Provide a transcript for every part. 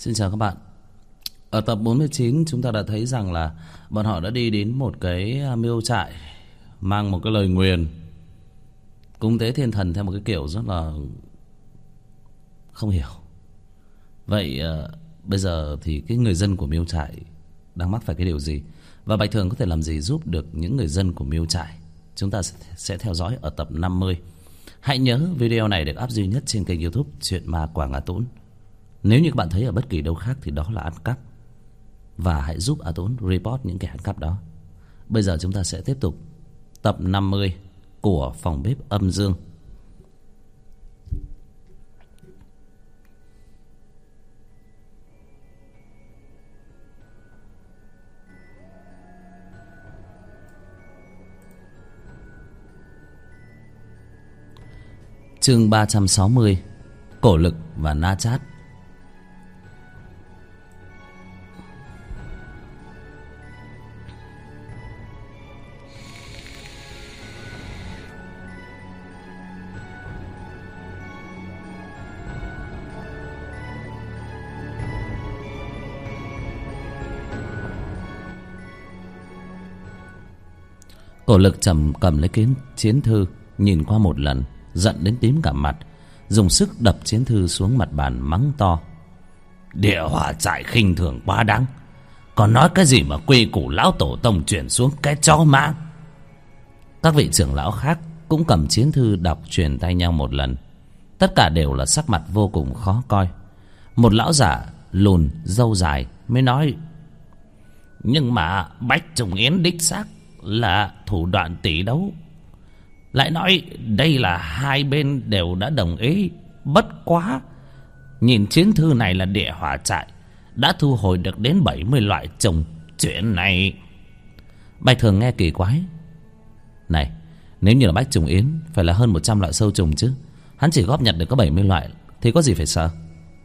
Xin chào các bạn. Ở tập 49 chúng ta đã thấy rằng là bọn họ đã đi đến một cái miêu trại mang một cái lời nguyền cúng tế thiên thần theo một cái kiểu rất là không hiểu. Vậy bây giờ thì cái người dân của miêu trại đang mắc phải cái điều gì, và Bạch Thường có thể làm gì giúp được những người dân của miêu trại? Chúng ta sẽ theo dõi ở tập 50. Hãy nhớ video này được up duy nhất trên kênh YouTube Chuyện Ma Quảng A Tũng. Nếu như các bạn thấy ở bất kỳ đâu khác thì đó là ăn cắp, và hãy giúp A Tũng report những kẻ ăn cắp đó. Bây giờ chúng ta sẽ tiếp tục tập 50 của Phòng Bếp Âm Dương. Chương 360: Cổ Lực và Na Chát. Cổ Lực cầm lấy chiến thư, nhìn qua một lần, giận đến tím cả mặt, dùng sức đập chiến thư xuống mặt bàn, mắng to: Địa Hỏa Trại khinh thường quá đáng, còn nói cái gì mà quy củ lão tổ tông truyền xuống cái chó má. Các vị trưởng lão khác cũng cầm chiến thư đọc truyền tay nhau một lần. Tất cả đều là sắc mặt vô cùng khó coi. Một lão giả lùn râu dài mới nói: Nhưng mà Bách Trùng Yến đích xác là thủ đoạn tỷ đấu, lại nói đây là hai bên đều đã đồng ý. Bất quá nhìn chiến thư này là Địa Hỏa Trại đã thu hồi được đến 70 loại trùng. Chuyện này Bạch Thường nghe kỳ quái. Này, nếu như là Bách Trùng Yến phải là hơn 100 loại sâu trùng chứ, hắn chỉ góp nhặt được có 70 loại thì có gì phải sợ.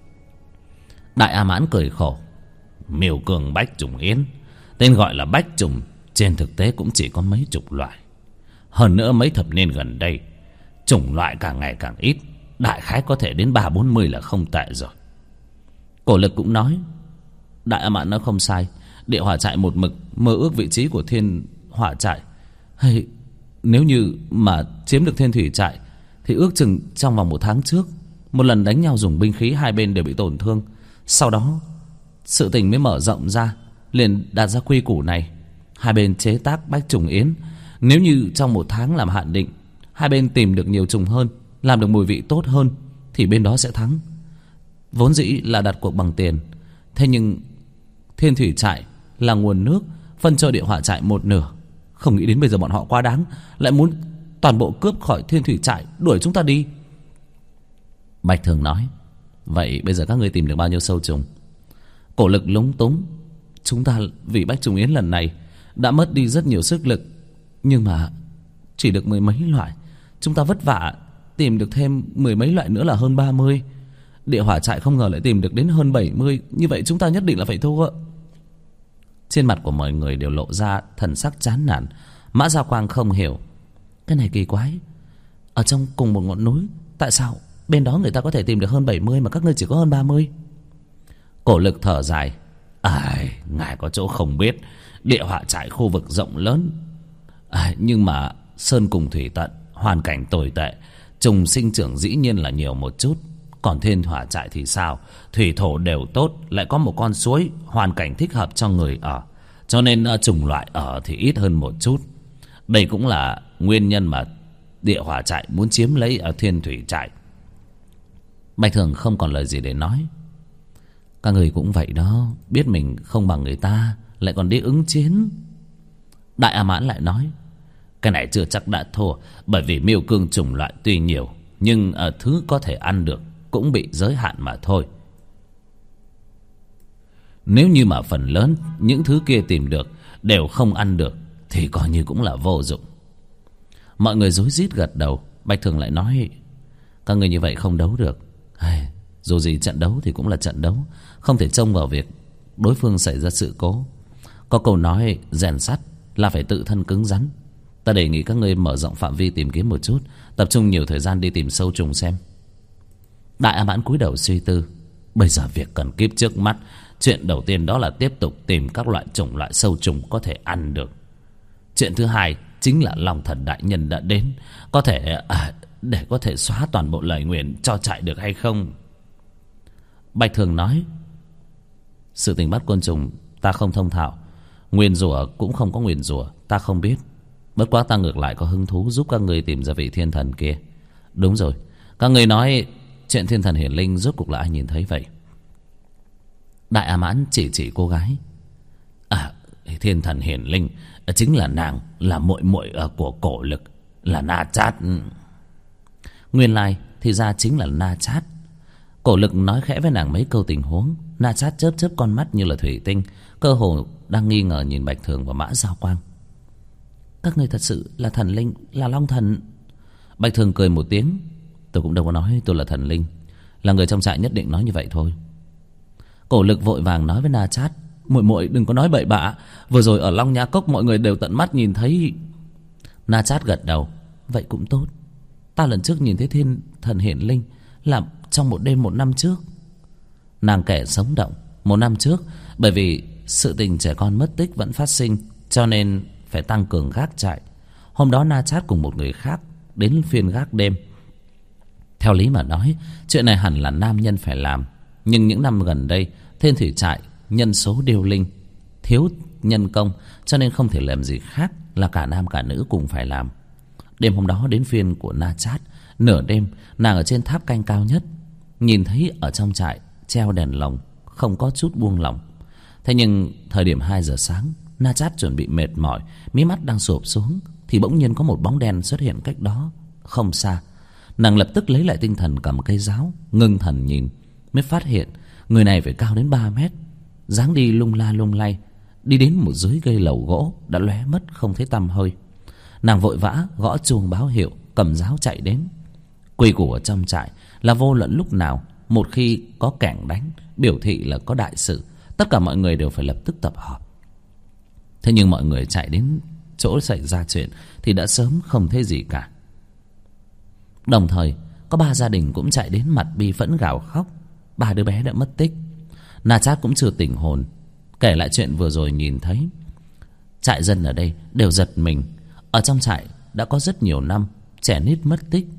Đại A Mãn cười khổ: Miêu Cường Bách Trùng Yến, tên gọi là Bách Trùng, trên thực tế cũng chỉ có mấy chục loại. Hơn nữa mấy thập niên gần đây chủng loại càng ngày càng ít, đại khái có thể đến 30-40 là không tệ rồi. Cổ Lực cũng nói: Đại A Mãn nói không sai, Địa Hỏa Trại một mực mơ ước vị trí của Thiên Hỏa Trại. Hay nếu như mà chiếm được Thiên Thủy Trại thì ước chừng trong vòng 1 tháng trước, một lần đánh nhau dùng binh khí hai bên đều bị tổn thương. Sau đó sự tình mới mở rộng ra, liền đặt ra quy củ này: hai bên chế tác Bách Trùng Yến, nếu như trong 1 tháng làm hạn định, hai bên tìm được nhiều trùng hơn, làm được mùi vị tốt hơn, thì bên đó sẽ thắng. Vốn dĩ là đặt cuộc bằng tiền, thế nhưng Thiên Thủy Trại là nguồn nước, phân cho Địa Hỏa Trại một nửa. Không nghĩ đến bây giờ bọn họ quá đáng, lại muốn toàn bộ cướp khỏi Thiên Thủy Trại, đuổi chúng ta đi. Bạch Thường nói: Vậy bây giờ các ngươi tìm được bao nhiêu sâu trùng? Cổ Lực lúng túng: Chúng ta vì Bách Trùng Yến lần này đã mất đi rất nhiều sức lực, nhưng mà chỉ được 10 mấy loại. Chúng ta vất vả tìm được thêm 10 mấy loại nữa là hơn 30. Địa Hỏa Trại không ngờ lại tìm được đến hơn 70. Như vậy chúng ta nhất định là phải thua. Trên mặt của mọi người đều lộ ra thần sắc chán nản. Mã Gia Quang không hiểu: Cái này kỳ quái, ở trong cùng một ngọn núi, tại sao bên đó người ta có thể tìm được hơn 70 mà các ngươi chỉ có hơn 30? Cổ Lực thở dài: Ngài có chỗ không biết, Địa Hỏa Trại khu vực rộng lớn, nhưng mà sơn cùng thủy tận, hoàn cảnh tồi tệ, trùng sinh trưởng dĩ nhiên là nhiều một chút. Còn Thiên Hỏa Trại thì sao? Thủy thổ đều tốt, lại có một con suối, hoàn cảnh thích hợp cho người ở, cho nên chủng loại ở thì ít hơn một chút. Đây cũng là nguyên nhân mà Địa Hỏa Trại muốn chiếm lấy ở Thiên Thủy Trại. Bạch Thường không còn lời gì để nói. Các người cũng vậy đó, biết mình không bằng người ta lại còn đi ứng chiến. Đại A Mãn lại nói: Cái này chưa chắc đã thua, bởi vì miêu cương chủng loại tuy nhiều, nhưng thứ có thể ăn được cũng bị giới hạn mà thôi. Nếu như mà phần lớn những thứ kia tìm được đều không ăn được thì coi như cũng là vô dụng. Mọi người rối rít gật đầu. Bạch Thường lại nói: Các người như vậy không đấu được. Dù gì trận đấu thì cũng là trận đấu, không thể trông vào việc đối phương xảy ra sự cố. Có câu nói rèn sắt là phải tự thân cứng rắn. Ta đề nghị các ngươi mở rộng phạm vi tìm kiếm một chút, tập trung nhiều thời gian đi tìm sâu trùng xem. Đại A Mãn cúi đầu suy tư. Bây giờ việc cần kíp trước mắt, chuyện đầu tiên đó là tiếp tục tìm các loại loại sâu trùng có thể ăn được. Chuyện thứ hai chính là Long Thần đại nhân đã đến, có thể để có thể xóa toàn bộ lời nguyền cho trại được hay không? Bạch Thường nói: sự tình bắt côn trùng ta không thông thạo, nguyền rủa cũng không có nguyền rủa, ta không biết. Bất quá ta ngược lại có hứng thú giúp các ngươi tìm ra vị thiên thần kia. Đúng rồi, các ngươi nói chuyện thiên thần hiển linh rốt cuộc là ai nhìn thấy vậy? Đại A Mãn chỉ cô gái. Thiên thần hiển linh chính là nàng, là muội muội của Cổ Lực, là Na Chát. Nguyên lai thì ra chính là Na Chát. Cổ Lực nói khẽ với nàng mấy câu tình huống. Na Chát chớp chớp con mắt như là thủy tinh, cơ hồ đang nghi ngờ nhìn Bạch Thường và Mã Giao Quang. Các người thật sự là thần linh, là Long Thần? Bạch Thường cười một tiếng. Tôi cũng đâu có nói tôi là thần linh, là người trong trại nhất định nói như vậy thôi. Cổ Lực vội vàng nói với Na Chát: muội muội đừng có nói bậy bạ, vừa rồi ở Long Nha Cốc mọi người đều tận mắt nhìn thấy. Na Chát gật đầu. Vậy cũng tốt. Ta lần trước nhìn thấy thiên thần hiển linh là trong một đêm 1 năm trước. Nàng kể sống động. 1 năm trước, bởi vì sự tình trẻ con mất tích vẫn phát sinh, cho nên phải tăng cường gác trại. Hôm đó Na Chát cùng một người khác đến phiên gác đêm. Theo lý mà nói, chuyện này hẳn là nam nhân phải làm, nhưng những năm gần đây Thiên Thủy trại nhân số điêu linh, thiếu nhân công, cho nên không thể làm gì khác là cả nam cả nữ cùng phải làm. Đêm hôm đó đến phiên của Na Chát. Nửa đêm, nàng ở trên tháp canh cao nhất, nhìn thấy ở trong trại treo đèn lồng, không có chút buông lỏng. Thế nhưng thời điểm 2 giờ sáng, Na Chát chuẩn bị mệt mỏi, mí mắt đang sụp xuống, thì bỗng nhiên có một bóng đen xuất hiện cách đó không xa. Nàng lập tức lấy lại tinh thần, cầm cây giáo ngưng thần nhìn, mới phát hiện người này phải cao đến 3 mét, dáng đi lung la lung lay, đi đến một dưới cây lầu gỗ đã lóe mất không thấy tăm hơi. Nàng vội vã gõ chuông báo hiệu, cầm giáo chạy đến. Quy củ ở trong trại là vô luận lúc nào, một khi có kẻng đánh, biểu thị là có đại sự, tất cả mọi người đều phải lập tức tập họp. Thế nhưng mọi người chạy đến chỗ xảy ra chuyện thì đã sớm không thấy gì cả. Đồng thời có 3 gia đình cũng chạy đến, mặt bi phẫn gào khóc. 3 đứa bé đã mất tích. Na Chát cũng chưa tỉnh hồn, kể lại chuyện vừa rồi nhìn thấy. Trại dân ở đây đều giật mình. Ở trong trại đã có rất nhiều năm trẻ nít mất tích.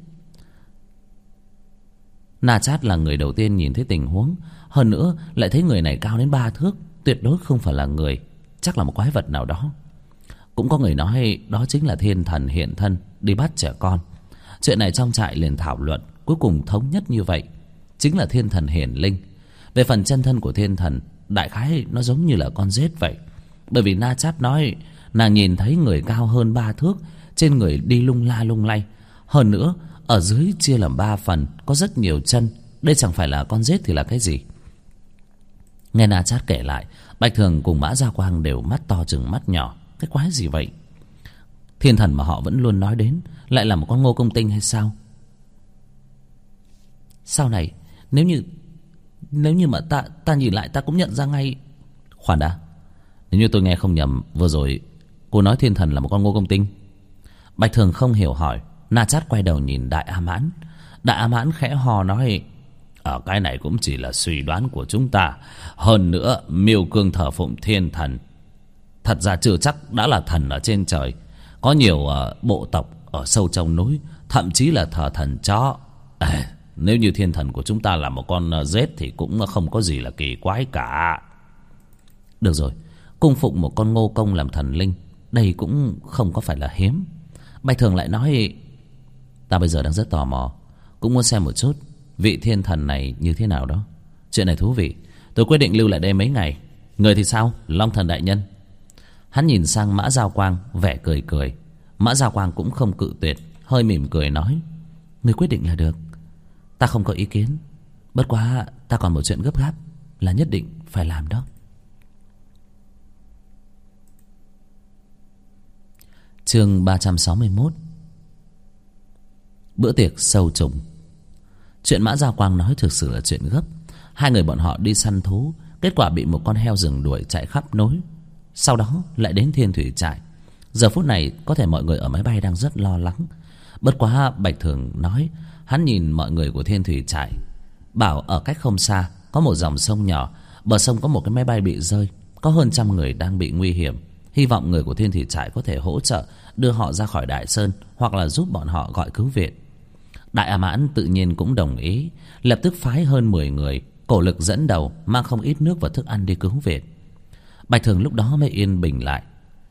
Na Chát là người đầu tiên nhìn thấy tình huống, hơn nữa lại thấy người này cao đến 3 thước, tuyệt đối không phải là người, chắc là một quái vật nào đó. Cũng có người nói đó chính là thiên thần hiện thân đi bắt trẻ con. Chuyện này trong trại liền thảo luận, cuối cùng thống nhất như vậy, chính là thiên thần hiển linh. Về phần chân thân của thiên thần, đại khái nó giống như là con rết vậy. Bởi vì Na Chát nói nàng nhìn thấy người cao hơn 3 thước, trên người đi lung la lung lay, hơn nữa ở dưới chia làm 3 phần, có rất nhiều chân. Đây chẳng phải là con rết thì là cái gì? Nghe Na Chát kể lại, Bạch Thường cùng Mã Gia Quang đều mắt to chừng mắt nhỏ. Cái quái gì vậy? Thiên thần mà họ vẫn luôn nói đến lại là một con Ngô Công Tinh hay sao? Sau này nếu như mà ta nhìn lại, ta cũng nhận ra ngay. Khoan đã, nếu như tôi nghe không nhầm, vừa rồi cô nói thiên thần là một con Ngô Công Tinh. Bạch Thường không hiểu hỏi. Na Chát quay đầu nhìn Đại A Mãn. Đại A Mãn khẽ hò nói: ở cái này cũng chỉ là suy đoán của chúng ta. Hơn nữa Miêu Cương thờ phụng thiên thần, thật ra chưa chắc đã là thần ở trên trời. Có nhiều bộ tộc ở sâu trong núi thậm chí là thờ thần chó. Nếu như thiên thần của chúng ta là một con rết thì cũng không có gì là kỳ quái cả. Được rồi, cung phụng một con Ngô Công làm thần linh, đây cũng không có phải là hiếm. Bạch Thường lại nói: ta bây giờ đang rất tò mò, cũng muốn xem một chút vị thiên thần này như thế nào đó. Chuyện này thú vị, tôi quyết định lưu lại đây mấy ngày. Người thì sao, Long Thần đại nhân? Hắn nhìn sang Mã Giao Quang, vẻ cười cười. Mã Giao Quang cũng không cự tuyệt, hơi mỉm cười nói: người quyết định là được, ta không có ý kiến. Bất quá ta còn một chuyện gấp gáp là nhất định phải làm đó. Chương 361. Bữa tiệc sâu trùng. Chuyện Mã Giao Quang nói thực sự là chuyện gấp. 2 người bọn họ đi săn thú, kết quả bị một con heo rừng đuổi chạy khắp núi. Sau đó lại đến Thiên Thủy trại. Giờ phút này có thể mọi người ở máy bay đang rất lo lắng. Bất quá Bạch Thường nói hắn nhìn mọi người của Thiên Thủy trại, bảo ở cách không xa có một dòng sông nhỏ. Bờ sông có một cái máy bay bị rơi. Có hơn 100 người đang bị nguy hiểm. Hy vọng người của Thiên Thủy Trại có thể hỗ trợ đưa họ ra khỏi Đại Sơn, hoặc là giúp bọn họ gọi cứu viện. Đại A Mãn tự nhiên cũng đồng ý, lập tức phái hơn 10 người, Cổ Lực dẫn đầu, mang không ít nước và thức ăn đi cứu viện. Bạch Thường lúc đó mới yên bình lại.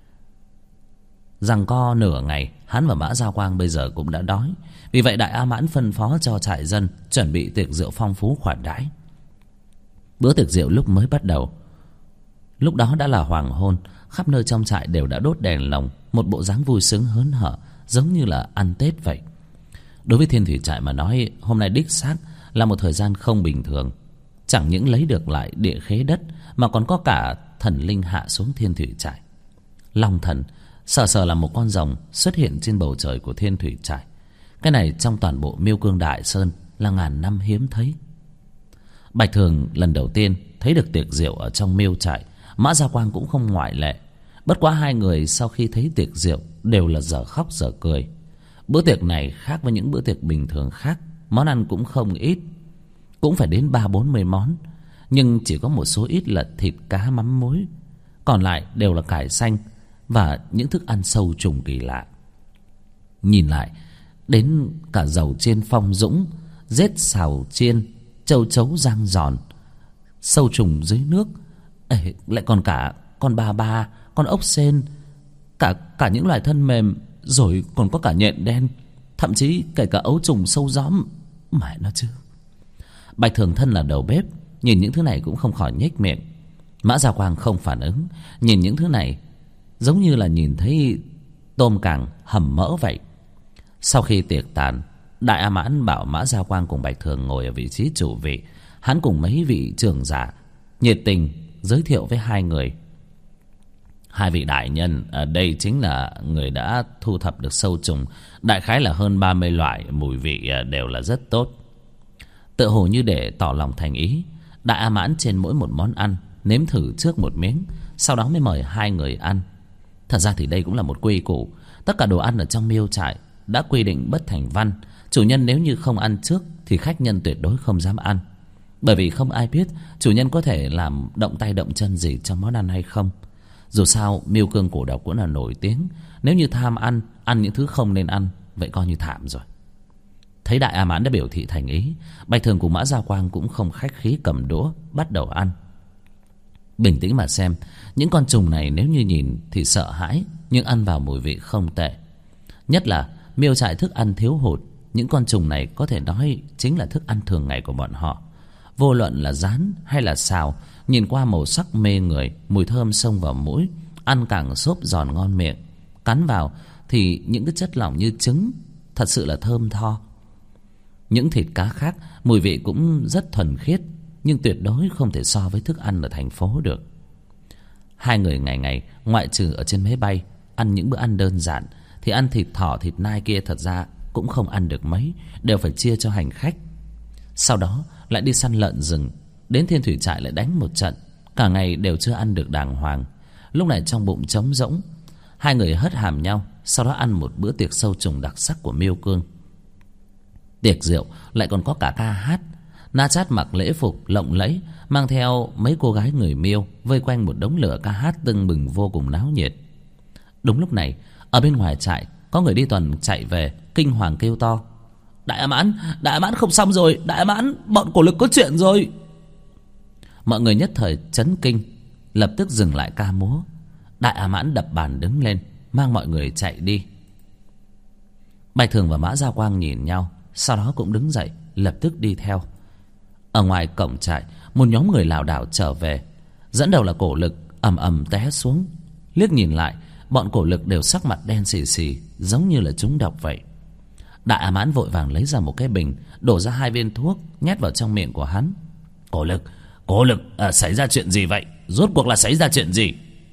Giằng co nửa ngày, hắn và Mã Gia Quang bây giờ cũng đã đói. Vì vậy Đại A Mãn phân phó cho trại dân chuẩn bị tiệc rượu phong phú khoản đãi. Bữa tiệc rượu lúc mới bắt đầu, lúc đó đã là hoàng hôn. Khắp nơi trong trại đều đã đốt đèn lồng, một bộ dáng vui sướng hớn hở, giống như là ăn Tết vậy. Đối với Thiên Thủy Trại mà nói, hôm nay đích xác là một thời gian không bình thường. Chẳng những lấy được lại địa khế đất, mà còn có cả thần linh hạ xuống Thiên Thủy Trại. Long thần sờ là một con rồng xuất hiện trên bầu trời của Thiên Thủy Trại. Cái này trong toàn bộ Miêu Cương Đại Sơn là ngàn năm hiếm thấy. Bạch Thường lần đầu tiên thấy được tiệc rượu ở trong Miêu Trại. Mã Gia Quang cũng không ngoại lệ. Bất quá hai người sau khi thấy tiệc rượu đều là dở khóc dở cười. Bữa tiệc này khác với những bữa tiệc bình thường khác. Món ăn cũng không ít, cũng phải đến 30-40 món. Nhưng chỉ có một số ít là thịt cá mắm muối, còn lại đều là cải xanh và những thức ăn sâu trùng kỳ lạ. Nhìn lại, đến cả dầu chiên phong dũng, rết xào chiên, châu chấu rang giòn, sâu trùng dưới nước, lại còn cả con ba, con ốc sên, cả những loài thân mềm, rồi còn có cả nhện đen, thậm chí kể cả ấu trùng sâu gióm. Mẹ nó chứ. Bạch Thường thân là đầu bếp, nhìn những thứ này cũng không khỏi nhếch miệng. Mã Gia Quang không phản ứng, nhìn những thứ này giống như là nhìn thấy tôm càng hầm mỡ vậy. Sau khi tiệc tàn, Đại A Mãn bảo Mã Gia Quang cùng Bạch Thường ngồi ở vị trí chủ vị. Hắn cùng mấy vị trưởng giả nhiệt tình giới thiệu với hai người. Hai vị đại nhân ở đây chính là người đã thu thập được sâu trùng, đại khái là hơn 30 loại, mùi vị đều là rất tốt. Tựa hồ như để tỏ lòng thành ý, Đại A Mãn trên mỗi một món ăn nếm thử trước một miếng, sau đó mới mời hai người ăn. Thật ra thì đây cũng là một quy củ. Tất cả đồ ăn ở trong Miêu Trại đã quy định bất thành văn. Chủ nhân nếu như không ăn trước thì khách nhân tuyệt đối không dám ăn. Bởi vì không ai biết chủ nhân có thể làm động tay động chân gì trong món ăn hay không. Dù sao Miêu Cương Cổ Độc cũng là nổi tiếng, nếu như tham ăn những thứ không nên ăn, vậy coi như thảm rồi. Thấy Đại A Mãn đã biểu thị thành ý, Bạch Thường cùng Mã Gia Quang cũng không khách khí cầm đũa bắt đầu ăn. Bình tĩnh mà xem, những con trùng này nếu như nhìn thì sợ hãi, nhưng ăn vào mùi vị không tệ. Nhất là Miêu Trại thức ăn thiếu hụt, những con trùng này có thể nói chính là thức ăn thường ngày của bọn họ. Vô luận là rán hay là xào, nhìn qua màu sắc mê người, mùi thơm xông vào mũi, ăn càng xốp giòn ngon miệng. Cắn vào thì những cái chất lỏng như trứng thật sự là thơm tho. Những thịt cá khác mùi vị cũng rất thuần khiết, nhưng tuyệt đối không thể so với thức ăn ở thành phố được. Hai người ngày ngày ngoại trừ ở trên máy bay ăn những bữa ăn đơn giản, thì ăn thịt thỏ thịt nai kia thật ra cũng không ăn được mấy, đều phải chia cho hành khách. Sau đó lại đi săn lợn rừng, đến Thiên Thủy Trại lại đánh một trận, cả ngày đều chưa ăn được đàng hoàng. Lúc này trong bụng trống rỗng, hai người hất hàm nhau, sau đó ăn một bữa tiệc sâu trùng đặc sắc của Miêu Cương. Tiệc rượu lại còn có cả ca hát. Na Chát mặc lễ phục lộng lẫy, mang theo mấy cô gái người Miêu, vây quanh một đống lửa ca hát tưng bừng vô cùng náo nhiệt. Đúng lúc này, ở bên ngoài trại có người đi tuần chạy về, kinh hoàng kêu to: Đại A Mãn không xong rồi, Đại A Mãn, bọn Cổ Lực có chuyện rồi. Mọi người nhất thời chấn kinh, lập tức dừng lại ca múa. Đại A Mãn đập bàn đứng lên, mang mọi người chạy đi. Bạch Thường và Mã Gia Quang nhìn nhau, sau đó cũng đứng dậy, lập tức đi theo. Ở ngoài cổng trại, một nhóm người lảo đảo trở về, dẫn đầu là Cổ Lực ầm ầm té xuống. Liếc nhìn lại, bọn Cổ Lực đều sắc mặt đen xì xì, giống như là trúng độc vậy. Đại A Mãn vội vàng lấy ra một cái bình, đổ ra 2 viên thuốc, nhét vào trong miệng của hắn. Cổ Lực, xảy ra chuyện gì vậy? Rốt cuộc là xảy ra chuyện gì?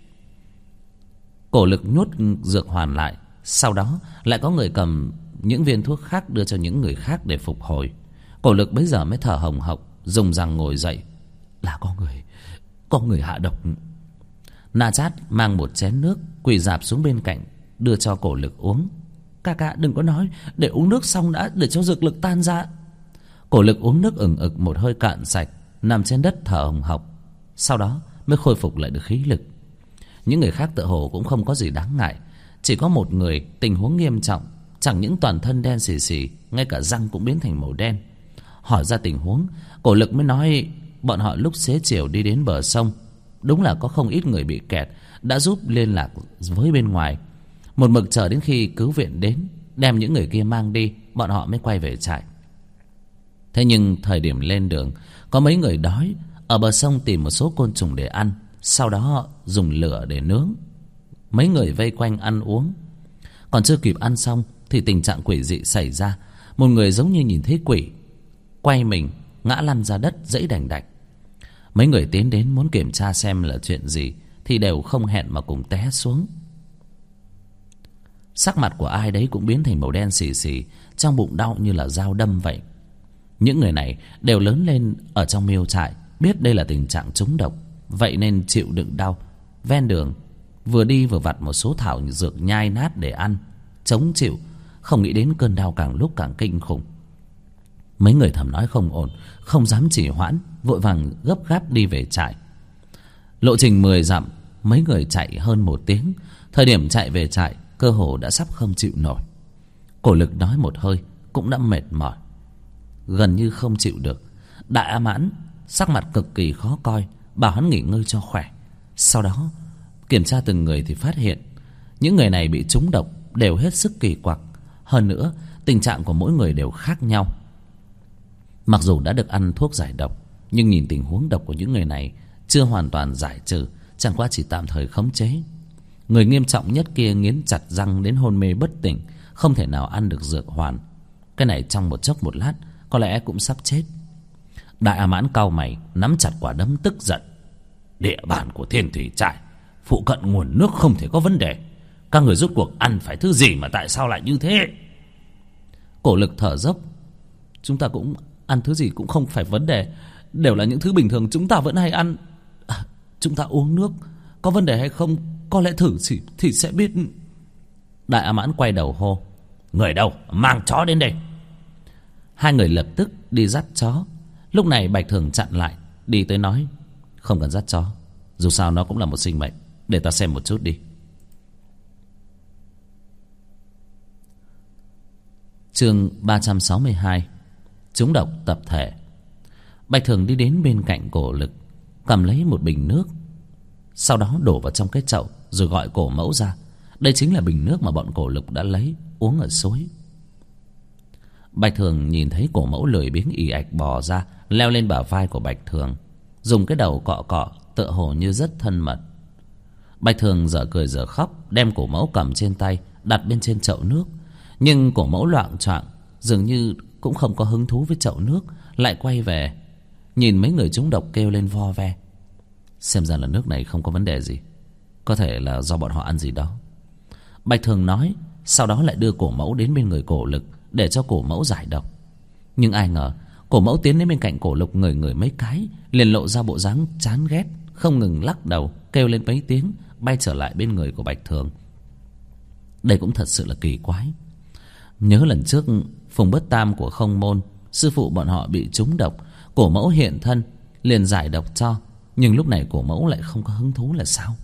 Cổ Lực nhốt dược hoàn lại, sau đó lại có người cầm những viên thuốc khác đưa cho những người khác để phục hồi. Cổ Lực bấy giờ mới thở hồng hộc, dùng răng ngồi dậy. Là có người hạ độc. Na Chát mang một chén nước, quỳ rạp xuống bên cạnh, đưa cho Cổ Lực uống. Ca đừng có nói, để uống nước xong đã, để cho dược lực tan ra. Cổ Lực uống nước ừng ực một hơi cạn sạch. nằm trên đất thở hồng hộc, sau đó mới khôi phục lại được khí lực. Những người khác tựa hồ cũng không có gì đáng ngại, chỉ có một người tình huống nghiêm trọng, chẳng những toàn thân đen xì xì, ngay cả răng cũng biến thành màu đen. Hỏi ra tình huống, Cổ Lực mới nói bọn họ lúc xế chiều đi đến bờ sông, đúng là có không ít người bị kẹt, đã giúp liên lạc với bên ngoài. Một mực chờ đến khi cứu viện đến, đem những người kia mang đi, bọn họ mới quay về trại. Thế nhưng thời điểm lên đường, có mấy người đói, ở bờ sông tìm một số côn trùng để ăn, sau đó dùng lửa để nướng. Mấy người vây quanh ăn uống. Còn chưa kịp ăn xong thì tình trạng quỷ dị xảy ra. Một người giống như nhìn thấy quỷ, quay mình ngã lăn ra đất dẫy đành đạch. Mấy người tiến đến muốn kiểm tra xem là chuyện gì, thì đều không hẹn mà cùng té xuống. Sắc mặt của ai đấy cũng biến thành màu đen xì xì, trong bụng đau như là dao đâm vậy. Những người này đều lớn lên ở trong miêu trại, biết đây là tình trạng trúng độc, vậy nên chịu đựng đau. Ven đường vừa đi vừa vặt một số thảo dược nhai nát để ăn, chống chịu, không nghĩ đến cơn đau càng lúc càng kinh khủng. Mấy người thầm nói không ổn, không dám trì hoãn, vội vàng gấp gáp đi về trại. Lộ trình 10 dặm, mấy người chạy hơn 1 tiếng. Thời điểm chạy về trại, cơ hồ đã sắp không chịu nổi. Cổ Lực nói một hơi cũng đã mệt mỏi, gần như không chịu được. Đại A Mãn sắc mặt cực kỳ khó coi, bảo hắn nghỉ ngơi cho khỏe. Sau đó kiểm tra từng người thì phát hiện những người này bị trúng độc đều hết sức kỳ quặc. Hơn nữa tình trạng của mỗi người đều khác nhau. Mặc dù đã được ăn thuốc giải độc, nhưng nhìn tình huống độc của những người này chưa hoàn toàn giải trừ, chẳng qua chỉ tạm thời khống chế. Người nghiêm trọng nhất kia nghiến chặt răng đến hôn mê bất tỉnh, không thể nào ăn được dược hoàn. Cái này trong một chốc một lát có lẽ cũng sắp chết. Đại A Mãn cau mày, nắm chặt quả đấm tức giận. Địa bàn của Thiên Thủy trại, phụ cận nguồn nước không thể có vấn đề. Các người rốt cuộc ăn phải thứ gì mà tại sao lại như thế? Cổ Lực thở dốc. Chúng ta cũng ăn thứ gì cũng không phải vấn đề, đều là những thứ bình thường chúng ta vẫn hay ăn. Chúng ta uống nước có vấn đề hay không, có lẽ thử thì sẽ biết. Đại A Mãn quay đầu hô. Người đâu, mang chó đến đây. Hai người lập tức đi dắt chó. Lúc này Bạch Thường chặn lại, đi tới nói. Không cần dắt chó, dù sao nó cũng là một sinh mệnh, để ta xem một chút đi. Chương 362. Trúng độc tập thể. Bạch Thường đi đến bên cạnh Cổ Lực, cầm lấy một bình nước, sau đó đổ vào trong cái chậu, rồi gọi Cổ Mẫu ra. Đây chính là bình nước mà bọn Cổ Lực đã lấy uống ở suối. Bạch Thường nhìn thấy Cổ Mẫu lười biếng ì ạch bò ra, leo lên bả vai của Bạch Thường, dùng cái đầu cọ cọ, tựa hồ như rất thân mật. Bạch Thường dở cười dở khóc, đem Cổ Mẫu cầm trên tay đặt bên trên chậu nước. Nhưng Cổ Mẫu loạng choạng, dường như cũng không có hứng thú với chậu nước, lại quay về nhìn mấy người trúng độc kêu lên vo ve. Xem ra là nước này không có vấn đề gì, có thể là do bọn họ ăn gì đó, Bạch Thường nói. Sau đó lại đưa Cổ Mẫu đến bên người Cổ Lực để cho Cổ Mẫu giải độc. Nhưng ai ngờ Cổ Mẫu tiến đến bên cạnh Cổ Lực ngửi ngửi mấy cái, liền lộ ra bộ dáng chán ghét, không ngừng lắc đầu kêu lên mấy tiếng, bay trở lại bên người của Bạch Thường. Đây cũng thật sự là kỳ quái. Nhớ lần trước Phùng Bất Tam của Không Môn, sư phụ bọn họ bị trúng độc, Cổ Mẫu hiện thân liền giải độc cho, nhưng lúc này Cổ Mẫu lại không có hứng thú là sao?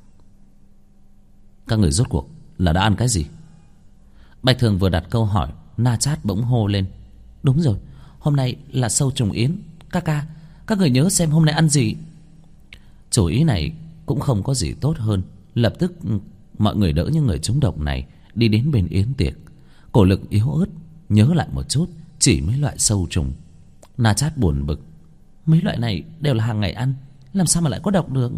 Các người rốt cuộc là đã ăn cái gì? Bạch Thường vừa đặt câu hỏi, Na Chát bỗng hô lên. Đúng rồi, hôm nay là sâu trùng yến. Ca, các người nhớ xem hôm nay ăn gì. Chủ ý này cũng không có gì tốt hơn. Lập tức mọi người đỡ những người trúng độc này đi đến bên yến tiệc. Cổ Lực yếu ớt nhớ lại một chút, chỉ mấy loại sâu trùng. Na Chát buồn bực. Mấy loại này đều là hàng ngày ăn, làm sao mà lại có độc được?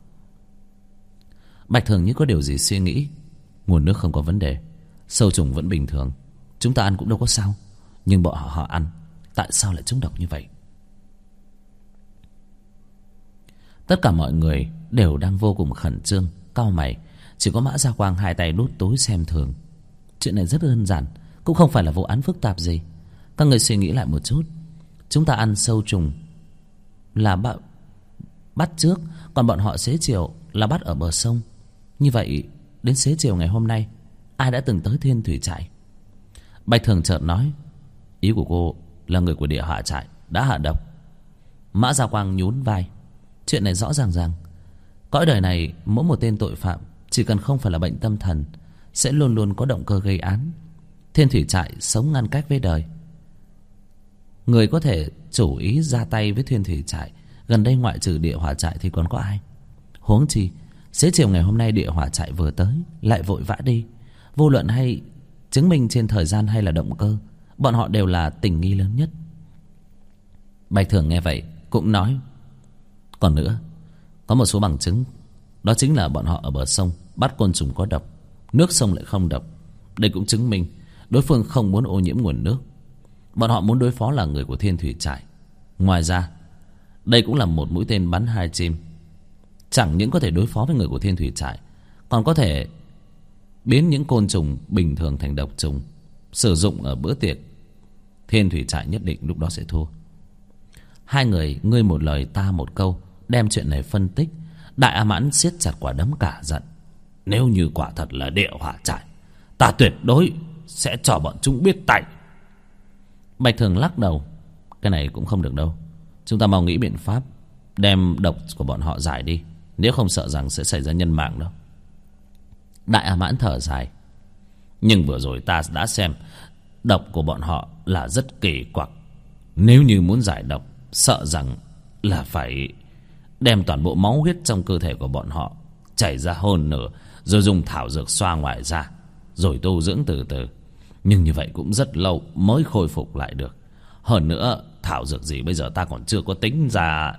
Bạch Thường như có điều gì suy nghĩ. Nguồn nước không có vấn đề, sâu trùng vẫn bình thường, chúng ta ăn cũng đâu có sao. Nhưng bọn họ ăn, tại sao lại trúng độc như vậy? Tất cả mọi người đều đang vô cùng khẩn trương, cau mày. Chỉ có Mã Gia Quang hai tay đút túi xem thường. Chuyện này rất đơn giản, cũng không phải là vụ án phức tạp gì. Các người suy nghĩ lại một chút. Chúng ta ăn sâu trùng là bắt trước, còn bọn họ xế chiều là bắt ở bờ sông. Như vậy đến xế chiều ngày hôm nay, ai đã từng tới Thiên Thủy trại? Bạch Thường chợt nói. Ý của cô là người của Địa Hạ trại đã hạ độc. Mã Gia Quang nhún vai. Chuyện này rõ ràng rằng cõi đời này mỗi một tên tội phạm chỉ cần không phải là bệnh tâm thần sẽ luôn luôn có động cơ gây án. Thiên Thủy Trại sống ngăn cách với đời. Người có thể chủ ý ra tay với Thiên Thủy Trại gần đây ngoại trừ Địa Hỏa Trại thì còn có ai? Huống chi xế chiều ngày hôm nay Địa Hỏa Trại vừa tới lại vội vã đi. Vô luận hay chứng minh trên thời gian hay là động cơ, bọn họ đều là tình nghi lớn nhất. Bạch Thường nghe vậy cũng nói, còn nữa, có một số bằng chứng. Đó chính là bọn họ ở bờ sông bắt côn trùng có độc, nước sông lại không độc. Đây cũng chứng minh đối phương không muốn ô nhiễm nguồn nước. Bọn họ muốn đối phó là người của Thiên Thủy Trại. Ngoài ra, đây cũng là một mũi tên bắn hai chim. Chẳng những có thể đối phó với người của Thiên Thủy Trại, còn có thể biến những côn trùng bình thường thành độc trùng, sử dụng ở bữa tiệc. Thiên Thủy Trại nhất định lúc đó sẽ thua. Hai người ngươi một lời ta một câu đem chuyện này phân tích. Đại A Mãn siết chặt quả đấm cả giận. Nếu như quả thật là Địa Hỏa Trại, ta tuyệt đối sẽ cho bọn chúng biết tay. Bạch Thường lắc đầu. Cái này cũng không được đâu. Chúng ta mau nghĩ biện pháp đem độc của bọn họ giải đi, nếu không sợ rằng sẽ xảy ra nhân mạng đâu. Đại A Mãn thở dài. Nhưng vừa rồi ta đã xem độc của bọn họ là rất kỳ quặc. Nếu như muốn giải độc, sợ rằng là phải đem toàn bộ máu huyết trong cơ thể của bọn họ chảy ra hơn nửa, rồi dùng thảo dược xoa ngoài ra, rồi tu dưỡng từ từ. Nhưng như vậy cũng rất lâu mới khôi phục lại được. Hơn nữa thảo dược gì bây giờ ta còn chưa có tính ra.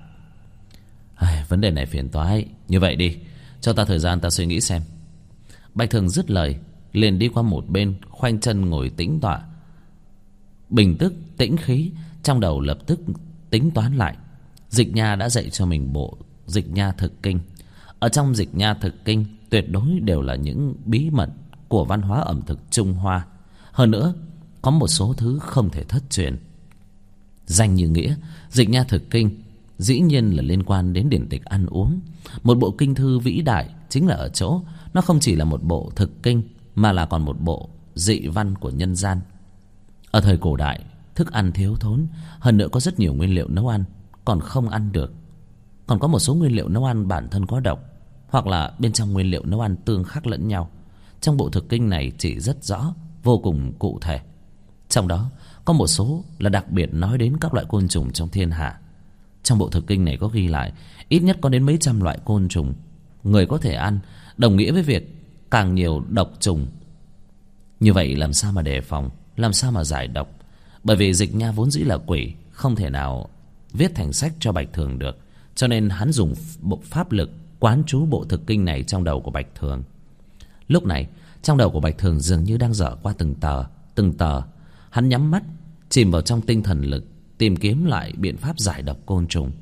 Vấn đề này phiền toái. Như vậy đi, cho ta thời gian ta suy nghĩ xem. Bạch Thường dứt lời liền đi qua một bên, khoanh chân ngồi tĩnh tọa, bình tức tĩnh khí. Trong đầu lập tức tính toán lại. Dịch Nha đã dạy cho mình bộ Dịch Nha Thực Kinh. Ở trong Dịch Nha Thực Kinh tuyệt đối đều là những bí mật của văn hóa ẩm thực Trung Hoa. Hơn nữa có một số thứ không thể thất truyền. Danh như nghĩa, Dịch Nha Thực Kinh dĩ nhiên là liên quan đến điển tịch ăn uống. Một bộ kinh thư vĩ đại chính là ở chỗ nó không chỉ là một bộ thực kinh, mà là còn một bộ dị văn của nhân gian. Ở thời cổ đại, thức ăn thiếu thốn, hơn nữa có rất nhiều nguyên liệu nấu ăn còn không ăn được. Còn có một số nguyên liệu nấu ăn bản thân có độc, hoặc là bên trong nguyên liệu nấu ăn tương khắc lẫn nhau. Trong bộ thực kinh này chỉ rất rõ, vô cùng cụ thể. Trong đó có một số là đặc biệt nói đến các loại côn trùng trong thiên hạ. Trong bộ thực kinh này có ghi lại ít nhất có đến mấy trăm loại côn trùng người có thể ăn, đồng nghĩa với việc càng nhiều độc trùng. Như vậy làm sao mà đề phòng, làm sao mà giải độc? Bởi vì Dịch Nha vốn dĩ là quỷ, không thể nào viết thành sách cho Bạch Thường được. Cho nên hắn dùng bộ pháp lực quán trú bộ thực kinh này trong đầu của Bạch Thường. Lúc này trong đầu của Bạch Thường dường như đang dở qua từng tờ từng tờ. Hắn nhắm mắt chìm vào trong tinh thần lực, tìm kiếm lại biện pháp giải độc côn trùng.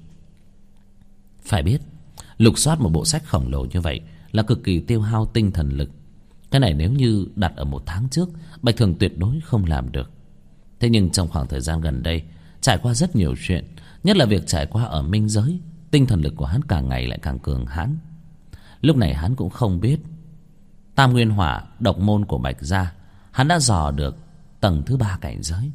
Phải biết lục soát một bộ sách khổng lồ như vậy là cực kỳ tiêu hao tinh thần lực. Cái này nếu như đặt ở một tháng trước, Bạch Thường tuyệt đối không làm được. Thế nhưng trong khoảng thời gian gần đây, trải qua rất nhiều chuyện, nhất là việc trải qua ở minh giới, tinh thần lực của hắn càng ngày lại càng cường hãn. Lúc này hắn cũng không biết Tam Nguyên Hỏa độc môn của Bạch gia, hắn đã dò được tầng thứ 3 cảnh giới.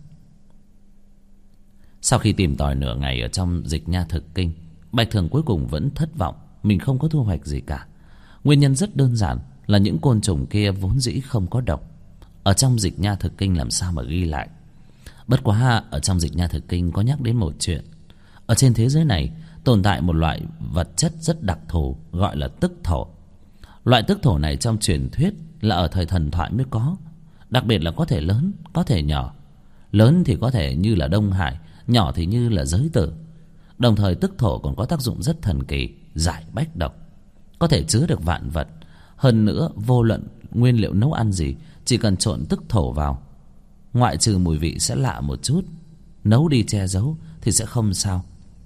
Sau khi tìm tòi nửa ngày ở trong Dịch Nha Thực Kinh, Bạch Thường cuối cùng vẫn thất vọng mình không có thu hoạch gì cả. Nguyên nhân rất đơn giản là những côn trùng kia vốn dĩ không có độc. Ở trong Dịch Nha Thực Kinh làm sao mà ghi lại. Bất quá ở trong Dịch Nha Thực Kinh có nhắc đến một chuyện. Ở trên thế giới này tồn tại một loại vật chất rất đặc thù, gọi là tức thổ. Loại tức thổ này trong truyền thuyết là ở thời thần thoại mới có. Đặc biệt là có thể lớn, có thể nhỏ. Lớn thì có thể như là Đông Hải, nhỏ thì như là Giới Tử. Đồng thời tức thổ còn có tác dụng rất thần kỳ, giải bách độc, có thể chứa được vạn vật. Hơn nữa vô luận nguyên liệu nấu ăn gì, chỉ cần trộn tức thổ vào, ngoại trừ mùi vị sẽ lạ một chút, nấu đi che giấu thì sẽ không sao.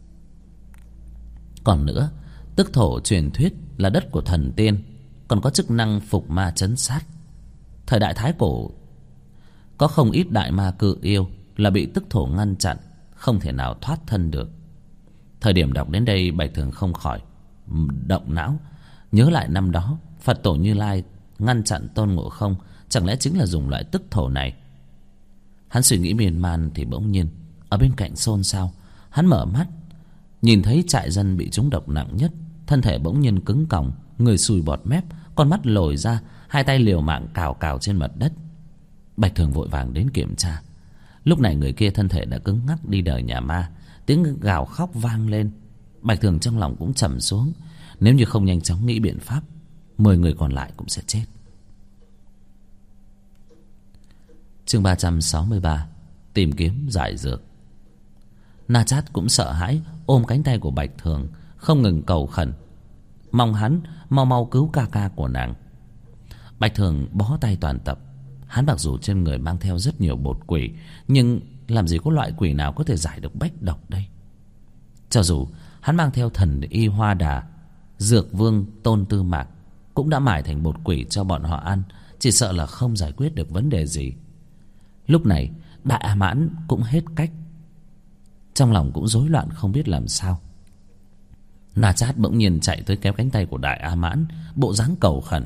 Còn nữa, tức thổ truyền thuyết là đất của thần tiên, còn có chức năng phục ma trấn sát. Thời đại Thái Cổ có không ít đại ma cự yêu là bị tức thổ ngăn chặn, không thể nào thoát thân được. Thời điểm đọc đến đây, Bạch Thường không khỏi động não, nhớ lại năm đó Phật tổ Như Lai ngăn chặn Tôn Ngộ Không, chẳng lẽ chính là dùng loại tức thổ này? Hắn suy nghĩ miên man thì bỗng nhiên ở bên cạnh xôn xao. Hắn mở mắt Nhìn thấy trại dân bị trúng độc nặng nhất, thân thể bỗng nhiên cứng còng, người sùi bọt mép, con mắt lồi ra, hai tay liều mạng cào cào trên mặt đất. Bạch Thường vội vàng đến kiểm tra. Lúc này người kia thân thể đã cứng ngắc đi đời nhà ma, tiếng gào khóc vang lên. Bạch Thường trong lòng cũng trầm xuống. Nếu như không nhanh chóng nghĩ biện pháp, 10 người còn lại cũng sẽ chết. Chương 363. Tìm kiếm giải dược. Na Chát cũng sợ hãi, ôm cánh tay của Bạch Thường, không ngừng cầu khẩn, mong hắn mau mau cứu ca ca của nàng. Bạch Thường bó tay toàn tập. Hắn mặc dù trên người mang theo rất nhiều bột quỷ, nhưng làm gì có loại quỷ nào có thể giải được bách độc đây. Cho dù hắn mang theo thần y Hoa Đà, dược vương Tôn Tư Mạc, cũng đã mài thành bột quỷ cho bọn họ ăn, chỉ sợ là không giải quyết được vấn đề gì. Lúc này Đại A Mãn cũng hết cách, trong lòng cũng rối loạn không biết làm sao. Na Chát bỗng nhiên chạy tới kéo cánh tay của Đại A Mãn, bộ dáng cầu khẩn.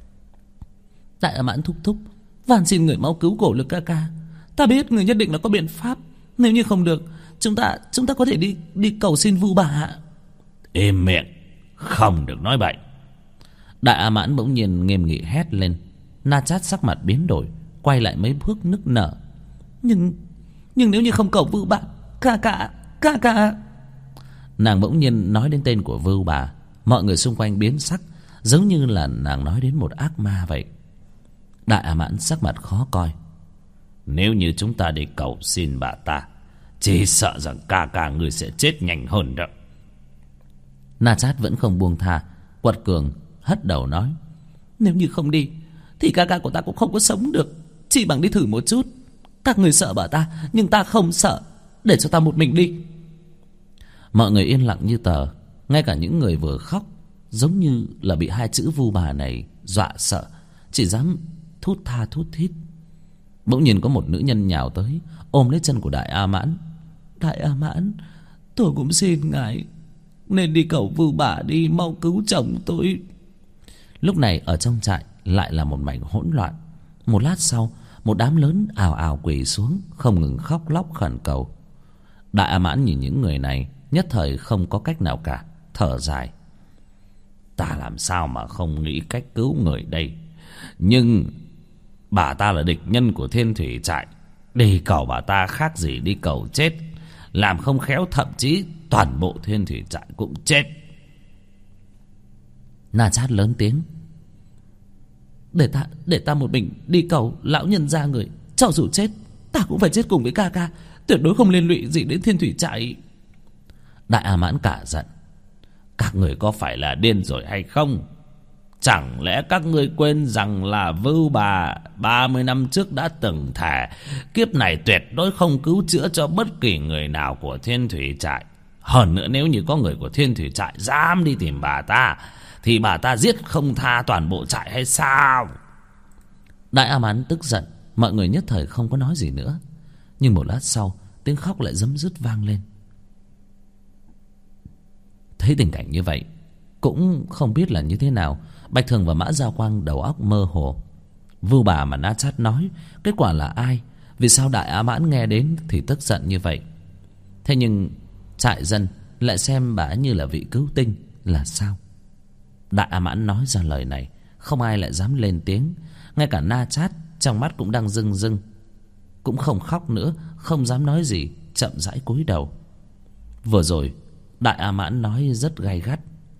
Đại A Mãn thúc thúc, van xin người mau cứu Cổ Lực ca ca. Ta biết người nhất định là có biện pháp. Nếu như không được, chúng ta có thể đi cầu xin Vu bà hạ. Im miệng, không được nói bậy. Đại A Mãn bỗng nhiên nghiêm nghị hét lên. Na Chát sắc mặt biến đổi, quay lại mấy bước nức nở. Nhưng nếu như không cầu Vu bà, ca ca. Nàng bỗng nhiên nói đến tên của Vưu Bà. Mọi người xung quanh biến sắc, giống như là nàng nói đến một ác ma vậy. Đại A Mãn sắc mặt khó coi. Nếu như chúng ta đi cầu xin bà ta, chỉ sợ rằng ca ca người sẽ chết nhanh hơn đó. Na Chát vẫn không buông tha, quật cường hất đầu nói. Nếu như không đi thì ca ca của ta cũng không có sống được. Chỉ bằng đi thử một chút. Các người sợ bà ta, nhưng ta không sợ. Để cho ta một mình đi. Mọi người yên lặng như tờ. Ngay cả những người vừa khóc, giống như là bị hai chữ Vu bà này dọa sợ, chỉ dám thút tha thút thít. Bỗng nhiên có một nữ nhân nhào tới, ôm lấy chân của Đại A Mãn. Đại A Mãn, tôi cũng xin ngài nên đi cầu Vu bà đi, mau cứu chồng tôi. Lúc này ở trong trại lại là một mảnh hỗn loạn. Một lát sau, một đám lớn ào ào quỳ xuống, không ngừng khóc lóc khẩn cầu. Đại A Mãn nhìn những người này, nhất thời không có cách nào cả, thở dài. Ta làm sao mà không nghĩ cách cứu người đây. Nhưng bà ta là địch nhân của Thiên Thủy trại, đi cầu bà ta khác gì đi cầu chết. Làm không khéo thậm chí toàn bộ Thiên Thủy trại cũng chết. Na Chát lớn tiếng. Để ta một mình đi cầu lão nhân gia người. Cho dù chết, ta cũng phải chết cùng với ca ca. Tuyệt đối không liên lụy gì đến Thiên Thủy trại. Đại A Mãn cả giận. Các người có phải là điên rồi hay không? Chẳng lẽ các ngươi quên rằng là Vưu bà 30 năm trước đã từng thề kiếp này tuyệt đối không cứu chữa cho bất kỳ người nào của Thiên Thủy trại. Hơn nữa, nếu như có người của Thiên Thủy trại dám đi tìm bà ta, thì bà ta giết không tha toàn bộ trại hay sao? Đại A Mãn tức giận. Mọi người nhất thời không có nói gì nữa. Nhưng một lát sau, tiếng khóc lại rấm rứt vang lên. Thấy tình cảnh như vậy, cũng không biết là như thế nào, Bạch Thường và Mã Giao Quang đầu óc mơ hồ. Vưu bà mà Na Chát nói, kết quả là ai? Vì sao Đại A Mãn nghe đến thì tức giận như vậy? Thế nhưng trại dân lại xem bà như là vị cứu tinh là sao? Đại A Mãn nói ra lời này, không ai lại dám lên tiếng. Ngay cả Na Chát trong mắt cũng đang rưng rưng, cũng không khóc nữa, không dám nói gì, chậm rãi cúi đầu. Vừa rồi Đại A Mãn nói rất gay gắt.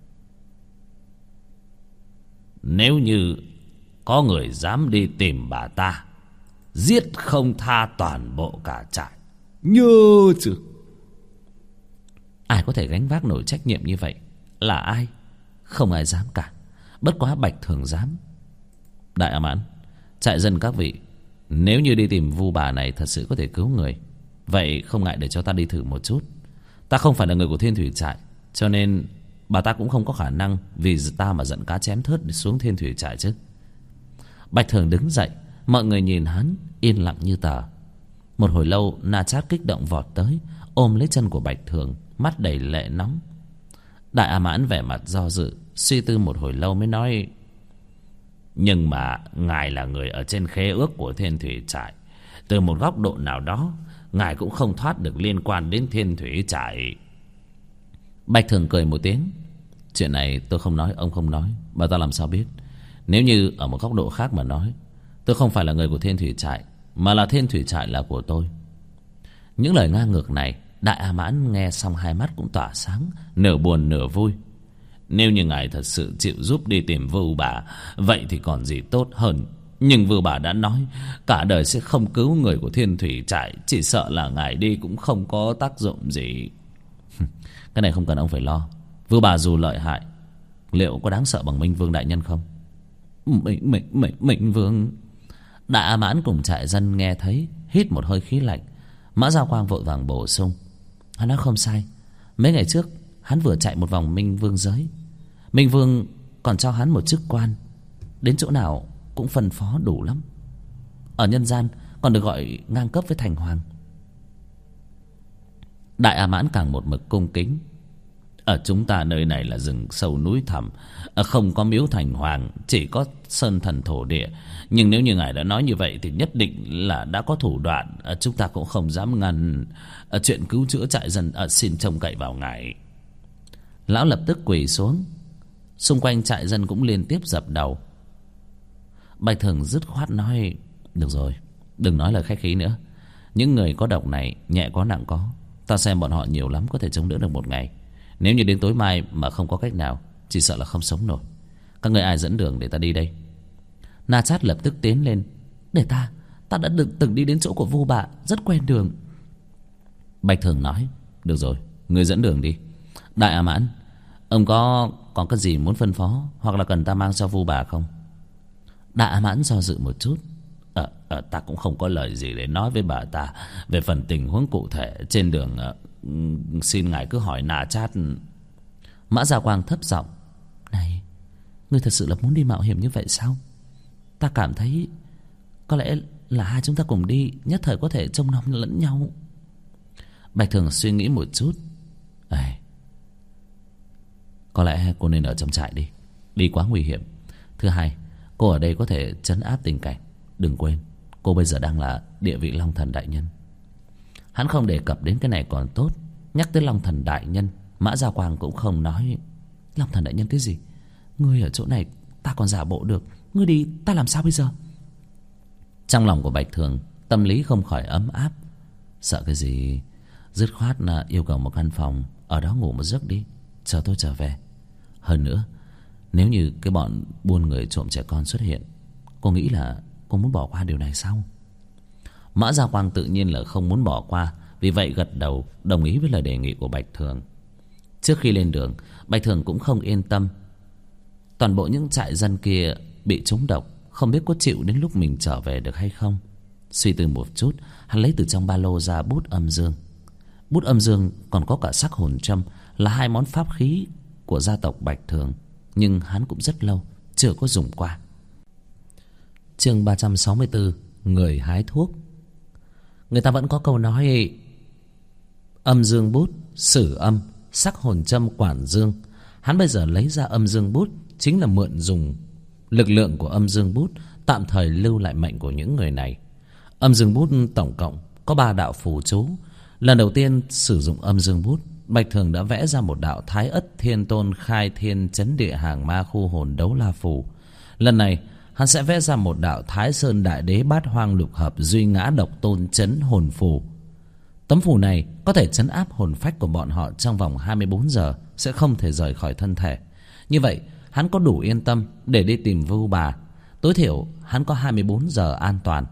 Nếu như có người dám đi tìm bà ta, giết không tha toàn bộ cả trại. Nhớ chứ. Ai có thể gánh vác nổi trách nhiệm như vậy? Là ai? Không ai dám cả. Bất quá Bạch Thường dám. Đại A Mãn, trại dân các vị, nếu như đi tìm Vu bà này thật sự có thể cứu người, vậy không ngại để cho ta đi thử một chút. Ta không phải là người của Thiên Thủy trại, cho nên bà ta cũng không có khả năng vì ta mà giận cá chém thớt xuống Thiên Thủy trại chứ. Bạch Thường đứng dậy. Mọi người nhìn hắn yên lặng như tờ. Một hồi lâu, Na Chát kích động vọt tới, ôm lấy chân của Bạch Thường, mắt đầy lệ nóng. Đại A Mãn vẻ mặt do dự, suy tư một hồi lâu mới nói: Nhưng mà ngài là người ở trên khế ước của Thiên Thủy trại, từ một góc độ nào đó ngài cũng không thoát được liên quan đến Thiên Thủy trại. Bạch Thường cười một tiếng. Chuyện này tôi không nói, ông không nói, bà ta làm sao biết? Nếu như ở một góc độ khác mà nói, tôi không phải là người của Thiên Thủy Trại, mà là Thiên Thủy Trại là của tôi. Những lời ngang ngược này, Đại A Mãn nghe xong hai mắt cũng tỏa sáng, nửa buồn nửa vui. Nếu như ngài thật sự chịu giúp đi tìm Vưu Bà, vậy thì còn gì tốt hơn. Nhưng Vưu Bà đã nói cả đời sẽ không cứu người của Thiên Thủy Trại, chỉ sợ là ngài đi cũng không có tác dụng gì. Cái này không cần ông phải lo. Vưu Bà dù lợi hại, liệu có đáng sợ bằng Minh Vương đại nhân không? Minh Vương. Đại A Mãn cùng trại dân nghe thấy, hít một hơi khí lạnh. Mã Gia Quang vội vàng bổ sung. Hắn nói không sai. Mấy ngày trước hắn vừa chạy một vòng Minh Vương giới. Minh Vương còn cho hắn một chức quan, đến chỗ nào cũng phân phó đủ lắm. Ở nhân gian còn được gọi ngang cấp với thành hoàng. Đại A Mãn càng một mực cung kính. Ở chúng ta nơi này là rừng sâu núi thẳm, không có miếu thành hoàng, chỉ có sơn thần thổ địa. Nhưng nếu như ngài đã nói như vậy thì nhất định là đã có thủ đoạn. Chúng ta cũng không dám ngăn chuyện cứu chữa trại dân. Xin trông cậy vào ngài. Lão lập tức quỳ xuống. Xung quanh trại dân cũng liên tiếp dập đầu. Bạch Thường dứt khoát nói. Được rồi, đừng nói lời khách khí nữa. Những người có độc này nhẹ có nặng có, ta xem bọn họ nhiều lắm có thể chống đỡ được một ngày. Nếu như đến tối mai mà không có cách nào, chỉ sợ là không sống nổi. Các người ai dẫn đường để ta đi đây? Na Chát lập tức tiến lên. Để ta đã từng đi đến chỗ của Vưu Bà, rất quen đường. Bạch Thường nói. Được rồi, người dẫn đường đi. Đại A Mãn, ông có cái gì muốn phân phó, hoặc là cần ta mang cho Vưu Bà không? Đại A Mãn do dự một chút. Ta cũng không có lời gì để nói với bà ta. Về phần tình huống cụ thể trên đường, xin ngài cứ hỏi Na Chát. Mã Gia Quang thấp giọng. Này, ngươi thật sự là muốn đi mạo hiểm như vậy sao? Ta cảm thấy có lẽ là hai chúng ta cùng đi, nhất thời có thể trông nom lẫn nhau. Bạch Thường suy nghĩ một chút. Có lẽ cô nên ở trong trại đi, đi quá nguy hiểm. Thứ hai, cô ở đây có thể trấn áp tình cảnh. Đừng quên, cô bây giờ đang là địa vị Long Thần đại nhân. Hắn không đề cập đến cái này còn tốt. Nhắc tới Long Thần đại nhân, Mã Gia Quang cũng không nói. Long Thần đại nhân cái gì? Ngươi ở chỗ này ta còn giả bộ được, ngươi đi ta làm sao bây giờ? Trong lòng của Bạch Thường tâm lý không khỏi ấm áp. Sợ cái gì? Dứt khoát là yêu cầu một căn phòng, ở đó ngủ một giấc đi, chờ tôi trở về. Hơn nữa, nếu như cái bọn buôn người trộm trẻ con xuất hiện, cô nghĩ là cô muốn bỏ qua điều này sao? Mã Gia Quang tự nhiên là không muốn bỏ qua, vì vậy gật đầu đồng ý với lời đề nghị của Bạch Thường. Trước khi lên đường, Bạch Thường cũng không yên tâm. Toàn bộ những trại dân kia bị trúng độc, không biết có chịu đến lúc mình trở về được hay không. Suy tư một chút, hắn lấy từ trong ba lô ra bút âm dương. Bút âm dương còn có cả sắc hồn châm, là hai món pháp khí của gia tộc Bạch Thường, nhưng hắn cũng rất lâu chưa có dùng qua. Chương 364, người hái thuốc. Người ta vẫn có câu nói âm dương bút, sử âm, sắc hồn châm quản dương. Hắn bây giờ lấy ra âm dương bút, chính là mượn dùng lực lượng của âm dương bút, tạm thời lưu lại mệnh của những người này. Âm dương bút tổng cộng có 3 đạo phù chú. Lần đầu tiên sử dụng âm dương bút, Bạch Thường đã vẽ ra một đạo Thái Ất Thiên Tôn khai thiên chấn địa hàng ma khu hồn đấu la phù. Lần này hắn sẽ vẽ ra một đạo Thái Sơn Đại Đế bát hoang lục hợp duy ngã độc tôn chấn hồn phù. Tấm phù này có thể trấn áp hồn phách của bọn họ trong vòng 24 giờ, sẽ không thể rời khỏi thân thể. Như vậy hắn có đủ yên tâm để đi tìm Vưu Bà. Tối thiểu hắn có 24 giờ an toàn.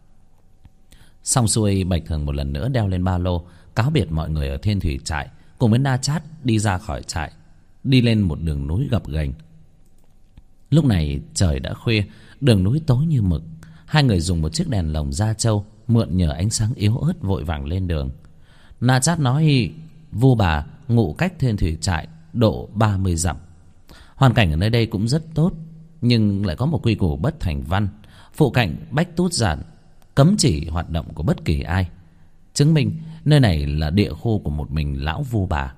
Xong xuôi, Bạch Thường một lần nữa đeo lên ba lô, cáo biệt mọi người ở Thiên Thủy Trại, cùng với Na Chát đi ra khỏi trại, đi lên một đường núi gập ghềnh. Lúc này trời đã khuya, đường núi tối như mực. Hai người dùng một chiếc đèn lồng da trâu mượn nhờ ánh sáng yếu ớt vội vàng lên đường. Na Chát nói Vưu Bà ngụ cách Thiên Thủy Trại độ 30 dặm. Hoàn cảnh ở nơi đây cũng rất tốt, nhưng lại có một quy củ bất thành văn. Phụ cạnh bách tút giản, cấm chỉ hoạt động của bất kỳ ai, chứng minh nơi này là địa khu của một mình lão Vưu Bà.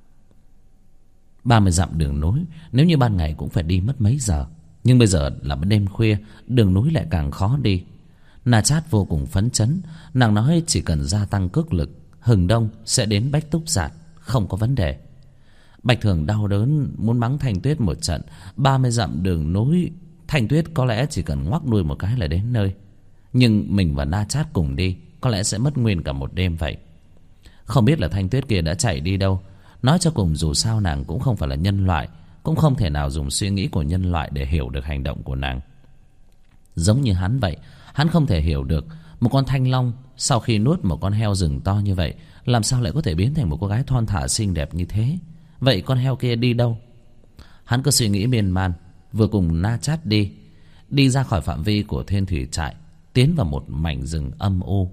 30 dặm đường núi, nếu như ban ngày cũng phải đi mất mấy giờ, nhưng bây giờ là đêm khuya, đường núi lại càng khó đi. Na Chát vô cùng phấn chấn. Nàng nói chỉ cần gia tăng cước lực, hừng đông sẽ đến bách túc giản, không có vấn đề. Bạch Thường đau đớn muốn mắng Thanh Tuyết một trận. 30 dặm đường núi, Thanh Tuyết có lẽ chỉ cần ngoắc đuôi một cái là đến nơi. Nhưng mình và Na Chát cùng đi, có lẽ sẽ mất nguyên cả một đêm vậy. Không biết là Thanh Tuyết kia đã chạy đi đâu. Nói cho cùng dù sao nàng cũng không phải là nhân loại, cũng không thể nào dùng suy nghĩ của nhân loại để hiểu được hành động của nàng. Giống như hắn vậy, hắn không thể hiểu được một con thanh long sau khi nuốt một con heo rừng to như vậy, làm sao lại có thể biến thành một cô gái thon thả xinh đẹp như thế. Vậy con heo kia đi đâu? Hắn cứ suy nghĩ miên man, vừa cùng Na Chát đi ra khỏi phạm vi của Thiên Thủy trại, tiến vào một mảnh rừng âm u.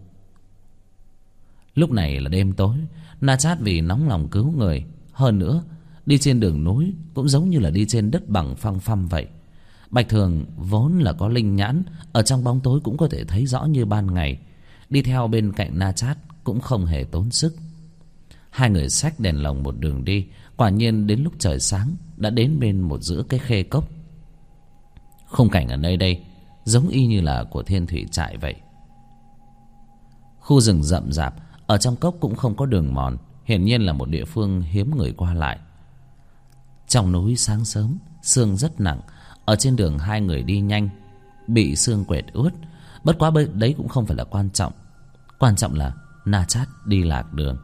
Lúc này là đêm tối. Na Chát vì nóng lòng cứu người, hơn nữa đi trên đường núi cũng giống như là đi trên đất bằng phăng phăm vậy. Bạch Thường vốn là có linh nhãn, ở trong bóng tối cũng có thể thấy rõ như ban ngày. Đi theo bên cạnh Na Chát cũng không hề tốn sức. Hai người xách đèn lồng một đường đi. Quả nhiên đến lúc trời sáng đã đến bên một giữa cái khê cốc. Khung cảnh ở nơi đây giống y như là của Thiên Thủy trại vậy. Khu rừng rậm rạp, ở trong cốc cũng không có đường mòn, hiển nhiên là một địa phương hiếm người qua lại. Trong núi sáng sớm, sương rất nặng. Ở trên đường hai người đi nhanh, bị sương quệt ướt. Bất quá đấy cũng không phải là quan trọng. Quan trọng là Na Chát đi lạc đường.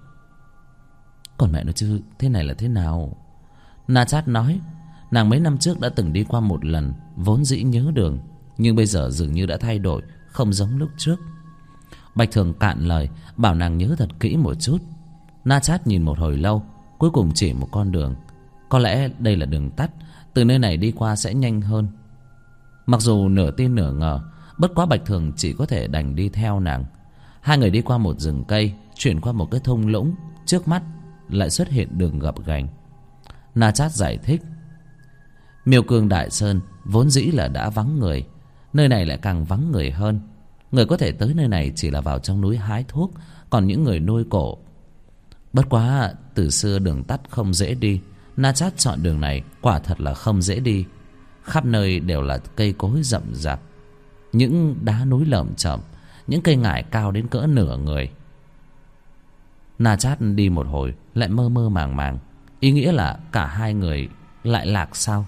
Còn mẹ nó chứ, thế này là thế nào? Na Chát nói, nàng mấy năm trước đã từng đi qua một lần, vốn dĩ nhớ đường, nhưng bây giờ dường như đã thay đổi, không giống lúc trước. Bạch Thường cạn lời, bảo nàng nhớ thật kỹ một chút. Na Chát nhìn một hồi lâu, cuối cùng chỉ một con đường. Có lẽ đây là đường tắt, từ nơi này đi qua sẽ nhanh hơn. Mặc dù nửa tin nửa ngờ, bất quá Bạch Thường chỉ có thể đành đi theo nàng. Hai người đi qua một rừng cây, chuyển qua một cái thung lũng. Trước mắt lại xuất hiện đường gập ghềnh. Na Chát giải thích, Miêu Cương Đại Sơn vốn dĩ là đã vắng người, nơi này lại càng vắng người hơn. Người có thể tới nơi này chỉ là vào trong núi hái thuốc, còn những người nuôi cổ. Bất quá từ xưa đường tắt không dễ đi, Na Chát chọn đường này quả thật là không dễ đi. Khắp nơi đều là cây cối rậm rạp, những đá núi lởm chởm, những cây ngải cao đến cỡ nửa người. Na Chát đi một hồi lại mơ mơ màng màng, ý nghĩa là cả hai người lại lạc sao.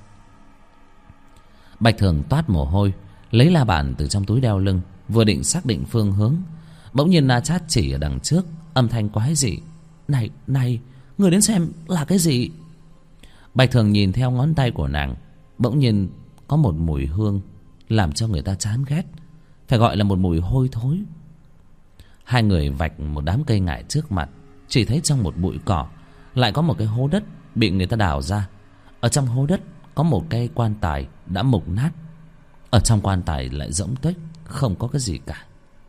Bạch Thường toát mồ hôi, lấy la bàn từ trong túi đeo lưng, vừa định xác định phương hướng, bỗng nhiên Na Chát chỉ ở đằng trước, âm thanh quái dị, này, người đến xem là cái gì? Bạch Thường nhìn theo ngón tay của nàng, bỗng nhiên có một mùi hương làm cho người ta chán ghét, phải gọi là một mùi hôi thối. Hai người vạch một đám cây ngải trước mặt, chỉ thấy trong một bụi cỏ lại có một cái hố đất bị người ta đào ra. Ở trong hố đất có một cây quan tài đã mục nát. Ở trong quan tài lại rỗng tuếch, không có cái gì cả.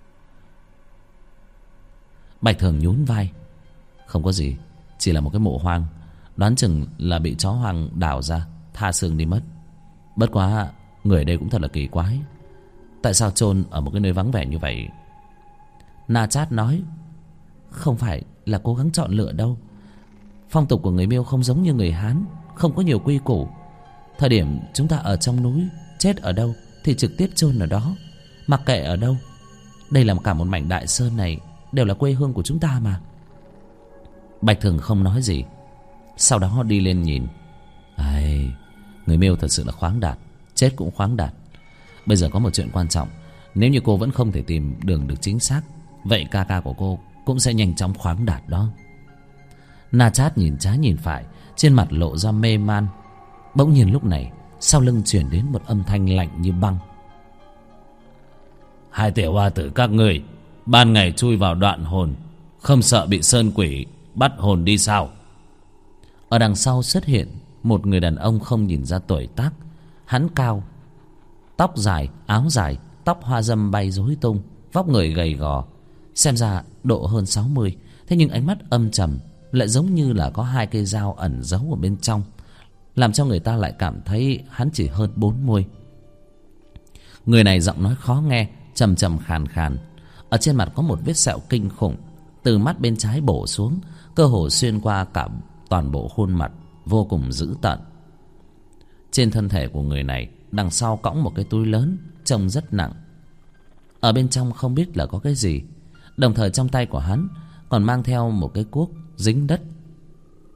Bạch Thường nhún vai, không có gì, chỉ là một cái mộ hoang, đoán chừng là bị chó hoang đào ra, tha xương đi mất. Bất quá người đây cũng thật là kỳ quái, tại sao chôn ở một cái nơi vắng vẻ như vậy? Na Chát nói, không phải là cố gắng chọn lựa đâu. Phong tục của người Miêu không giống như người Hán, không có nhiều quy củ. Thời điểm chúng ta ở trong núi, chết ở đâu thì trực tiếp chôn ở đó, mặc kệ ở đâu. Đây là cả một mảnh đại sơn này đều là quê hương của chúng ta mà. Bạch Thường không nói gì, sau đó đi lên nhìn. Ai, người Miêu thật sự là khoáng đạt, chết cũng khoáng đạt. Bây giờ có một chuyện quan trọng, nếu như cô vẫn không thể tìm đường được chính xác, vậy ca ca của cô cũng sẽ nhanh chóng khoáng đạt đó. Na Chát nhìn trái nhìn phải, trên mặt lộ ra mê man. Bỗng nhiên lúc này sau lưng truyền đến một âm thanh lạnh như băng. Hai tiểu hoa tử các người ban ngày chui vào đoạn hồn, không sợ bị sơn quỷ bắt hồn đi sao? Ở đằng sau xuất hiện một người đàn ông không nhìn ra tuổi tác. Hắn cao, tóc dài, áo dài, tóc hoa dâm bay rối tung, vóc người gầy gò, xem ra độ hơn 60. Thế nhưng ánh mắt âm trầm, lại giống như là có hai cây dao ẩn giấu ở bên trong, làm cho người ta lại cảm thấy hắn chỉ hơn 40. Người này giọng nói khó nghe, trầm trầm khàn khàn. Ở trên mặt có một vết sẹo kinh khủng, từ mắt bên trái bổ xuống, cơ hồ xuyên qua cả toàn bộ khuôn mặt, vô cùng dữ tợn. Trên thân thể của người này đằng sau cõng một cái túi lớn, trông rất nặng. Ở bên trong không biết là có cái gì. Đồng thời trong tay của hắn còn mang theo một cái cuốc dính đất.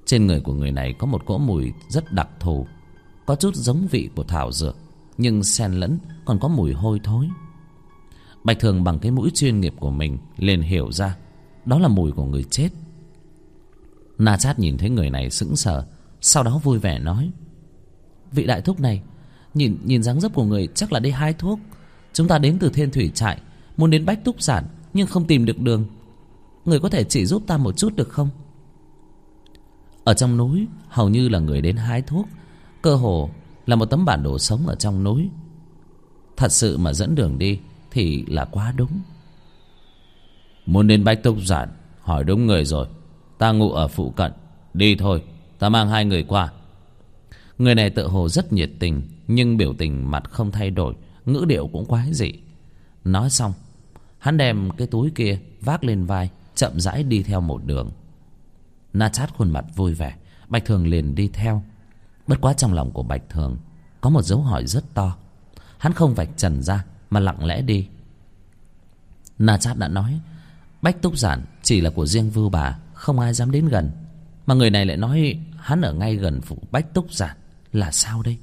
Trên người của người này có một cỗ mùi rất đặc thù, có chút giống vị của thảo dược, nhưng xen lẫn còn có mùi hôi thối. Bạch Thường bằng cái mũi chuyên nghiệp của mình liền hiểu ra đó là mùi của người chết. Na Chát nhìn thấy người này sững sờ, sau đó vui vẻ nói: vị đại thúc này, nhìn dáng dấp của người chắc là đi hái thuốc. Chúng ta đến từ Thiên Thủy Trại, muốn đến Bách Túc Giản nhưng không tìm được đường. Người có thể chỉ giúp ta một chút được không? Ở trong núi hầu như là người đến hái thuốc cơ hồ là một tấm bản đồ sống ở trong núi. Thật sự mà dẫn đường đi thì là quá đúng. Muốn đến Bách Túc Giản, hỏi đúng người rồi. Ta ngụ ở phụ cận. Đi thôi, ta mang 2 người qua. Người này tựa hồ rất nhiệt tình, nhưng biểu tình mặt không thay đổi, ngữ điệu cũng quái dị. Nói xong, hắn đem cái túi kia vác lên vai, chậm rãi đi theo một đường. Na Chát khuôn mặt vui vẻ, Bạch Thường liền đi theo. Bất quá trong lòng của Bạch Thường có một dấu hỏi rất to. Hắn không vạch trần ra mà lặng lẽ đi. Na Chát đã nói Bách Túc Giản chỉ là của riêng Vưu Bà, không ai dám đến gần. Mà người này lại nói hắn ở ngay gần phủ Bách Túc Giản, là sao đây?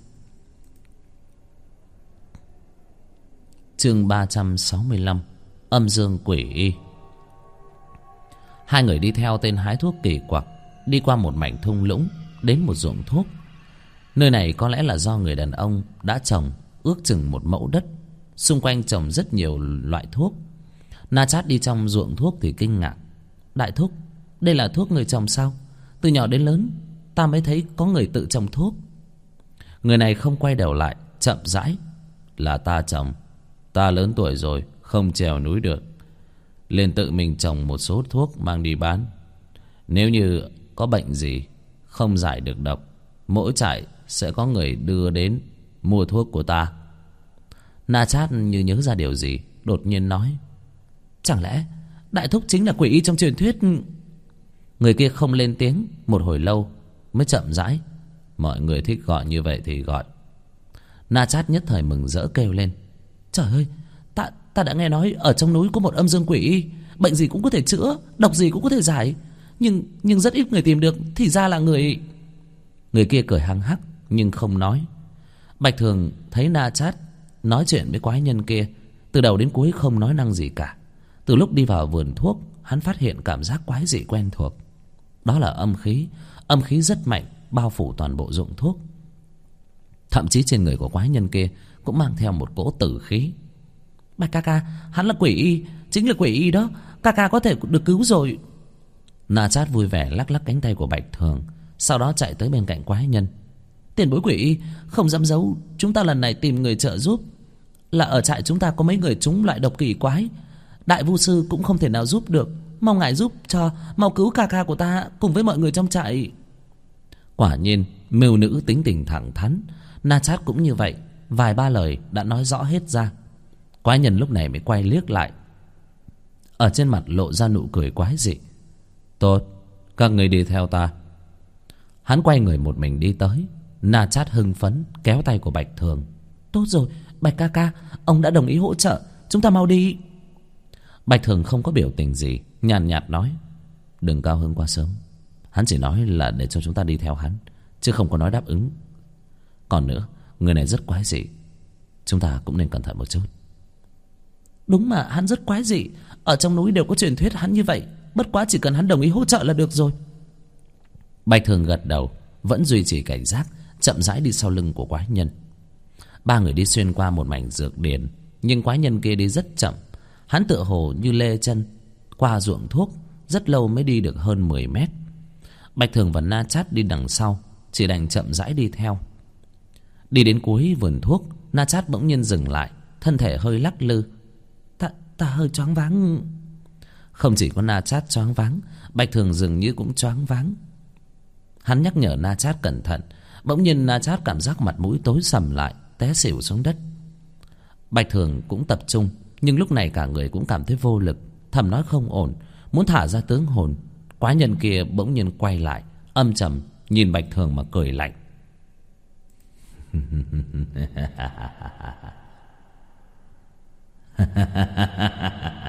Chương 365 Âm Dương Quỷ Y. Hai người đi theo tên hái thuốc kỳ quặc, đi qua một mảnh thung lũng, đến một ruộng thuốc. Nơi này có lẽ là do người đàn ông đã trồng ước chừng 1 mẫu đất, xung quanh trồng rất nhiều loại thuốc. Na Chát đi trong ruộng thuốc thì kinh ngạc: đại thúc, đây là thuốc người trồng sao? Từ nhỏ đến lớn ta mới thấy có người tự trồng thuốc. Người này không quay đầu lại, chậm rãi: là ta trồng. Ta lớn tuổi rồi, không trèo núi được, liền tự mình trồng một số thuốc mang đi bán. Nếu như có bệnh gì không giải được độc, mỗi trại sẽ có người đưa đến mua thuốc của ta. Na Chát như nhớ ra điều gì, đột nhiên nói: chẳng lẽ đại thúc chính là quỷ y trong truyền thuyết? Người kia không lên tiếng, một hồi lâu mới chậm rãi: mọi người thích gọi như vậy thì gọi. Na Chát nhất thời mừng rỡ kêu lên: trời ơi, ta đã nghe nói ở trong núi có một âm dương quỷ y, bệnh gì cũng có thể chữa, độc gì cũng có thể giải, nhưng rất ít người tìm được, thì ra là người. Người kia cười hăng hắc nhưng không nói. Bạch Thường thấy Na Chát nói chuyện với quái nhân kia, từ đầu đến cuối không nói năng gì cả. Từ lúc đi vào vườn thuốc, hắn phát hiện cảm giác quái dị quen thuộc. Đó là âm khí rất mạnh bao phủ toàn bộ ruộng thuốc. Thậm chí trên người của quái nhân kia cũng mang theo một cỗ tử khí. Bạch ca ca, hắn là quỷ y, chính là quỷ y đó, ca ca có thể được cứu rồi. Na Chát vui vẻ lắc lắc cánh tay của Bạch Thường, sau đó chạy tới bên cạnh quái nhân: tiền bối quỷ y, không dám giấu, chúng ta lần này tìm người trợ giúp. Là ở trại chúng ta có mấy người trúng loại độc kỳ quái, đại vu sư cũng không thể nào giúp được, mong ngài giúp cho, mau cứu ca ca của ta cùng với mọi người trong trại. Quả nhiên mưu nữ tính tình thẳng thắn, Na Chát cũng như vậy, vài ba lời đã nói rõ hết ra. Quái nhân lúc này mới quay liếc lại, ở trên mặt lộ ra nụ cười quái dị: tốt, các người đi theo ta. Hắn quay người một mình đi tới. Na Chát hưng phấn kéo tay của Bạch Thường: tốt rồi, Bạch ca ca, ông đã đồng ý hỗ trợ, chúng ta mau đi. Bạch Thường không có biểu tình gì, nhàn nhạt nói: đừng cao hứng quá sớm. Hắn chỉ nói là để cho chúng ta đi theo hắn, chứ không có nói đáp ứng. Còn nữa, người này rất quái dị, chúng ta cũng nên cẩn thận một chút. Đúng mà, hắn rất quái dị, ở trong núi đều có truyền thuyết hắn như vậy, bất quá chỉ cần hắn đồng ý hỗ trợ là được rồi. Bạch Thường gật đầu, vẫn duy trì cảnh giác, chậm rãi đi sau lưng của quái nhân. Ba người đi xuyên qua một mảnh dược điển, nhưng quái nhân kia đi rất chậm. Hắn tựa hồ như lê chân qua ruộng thuốc, rất lâu mới đi được hơn 10 mét. Bạch Thường và Na Chát đi đằng sau, chỉ đành chậm rãi đi theo. Đi đến cuối vườn thuốc, Na Chát bỗng nhiên dừng lại, thân thể hơi lắc lư. Ta hơi choáng váng. Không chỉ có Na Chát choáng váng, Bạch Thường dường như cũng choáng váng. Hắn nhắc nhở Na Chát cẩn thận, bỗng nhiên Na Chát cảm giác mặt mũi tối sầm lại, té xỉu xuống đất. Bạch Thường cũng tập trung, nhưng lúc này cả người cũng cảm thấy vô lực, thầm nói không ổn, muốn thả ra tướng hồn. Quái nhân kia bỗng nhiên quay lại, âm trầm nhìn Bạch Thường mà cười lạnh.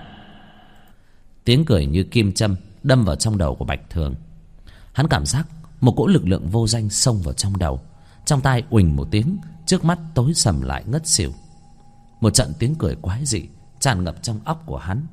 Tiếng cười như kim châm đâm vào trong đầu của Bạch Thường. Hắn cảm giác một cỗ lực lượng vô danh xông vào trong đầu. Trong tai uỳnh một tiếng, trước mắt tối sầm lại ngất xỉu. Một trận tiếng cười quái dị tràn ngập trong óc của hắn.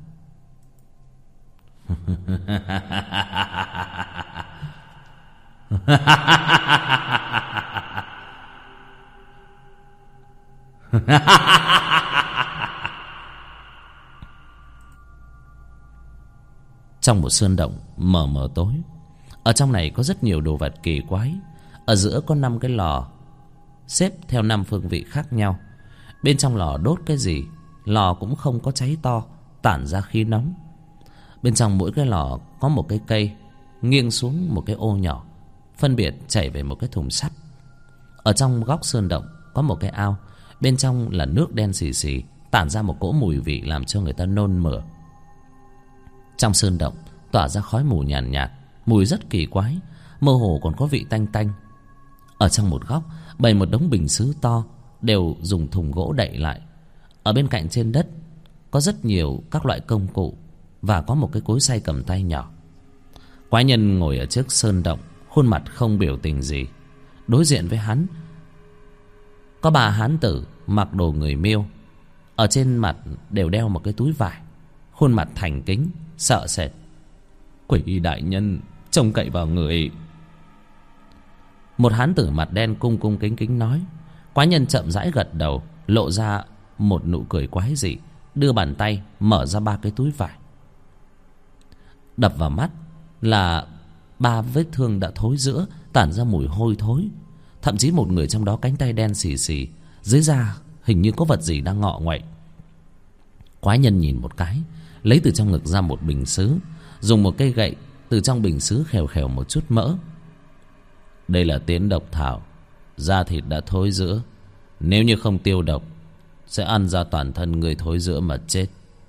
Trong một sơn động mờ mờ tối, ở trong này có rất nhiều đồ vật kỳ quái. Ở giữa có 5 cái lò xếp theo 5 phương vị khác nhau. Bên trong lò đốt cái gì, lò cũng không có cháy to, tản ra khí nóng. Bên trong mỗi cái lò có một cái cây nghiêng xuống một cái ô nhỏ, phân biệt chảy về một cái thùng sắt. Ở trong góc sơn động có một cái ao, bên trong là nước đen xì xì, tản ra một cỗ mùi vị làm cho người ta nôn mửa. Trong sơn động tỏa ra khói mù nhàn nhạt, mùi rất kỳ quái, mơ hồ còn có vị tanh tanh. Ở trong một góc bày một đống bình sứ to, đều dùng thùng gỗ đậy lại. Ở bên cạnh trên đất có rất nhiều các loại công cụ, và có một cái cối xay cầm tay nhỏ. Quái nhân ngồi ở trước sơn động, khuôn mặt không biểu tình gì. Đối diện với hắn có 3 hán tử mặc đồ người Miêu, ở trên mặt đều đeo một cái túi vải, khuôn mặt thành kính sợ sệt. Quỷ đại nhân trông cậy vào người. Một hán tử mặt đen cung cung kính kính nói. Quái nhân chậm rãi gật đầu, lộ ra một nụ cười quái dị, đưa bàn tay mở ra 3 cái túi vải. Đập vào mắt là 3 vết thương đã thối rữa, tản ra mùi hôi thối. Thậm chí một người trong đó cánh tay đen xì xì, dưới da hình như có vật gì đang ngọ nguậy. Quái nhân nhìn một cái, lấy từ trong ngực ra một bình sứ, dùng một cây gậy từ trong bình sứ khều khều một chút mỡ. Đây là tiến độc thảo, da thịt đã thối rữa, nếu như không tiêu độc sẽ ăn ra toàn thân người thối rữa mà chết.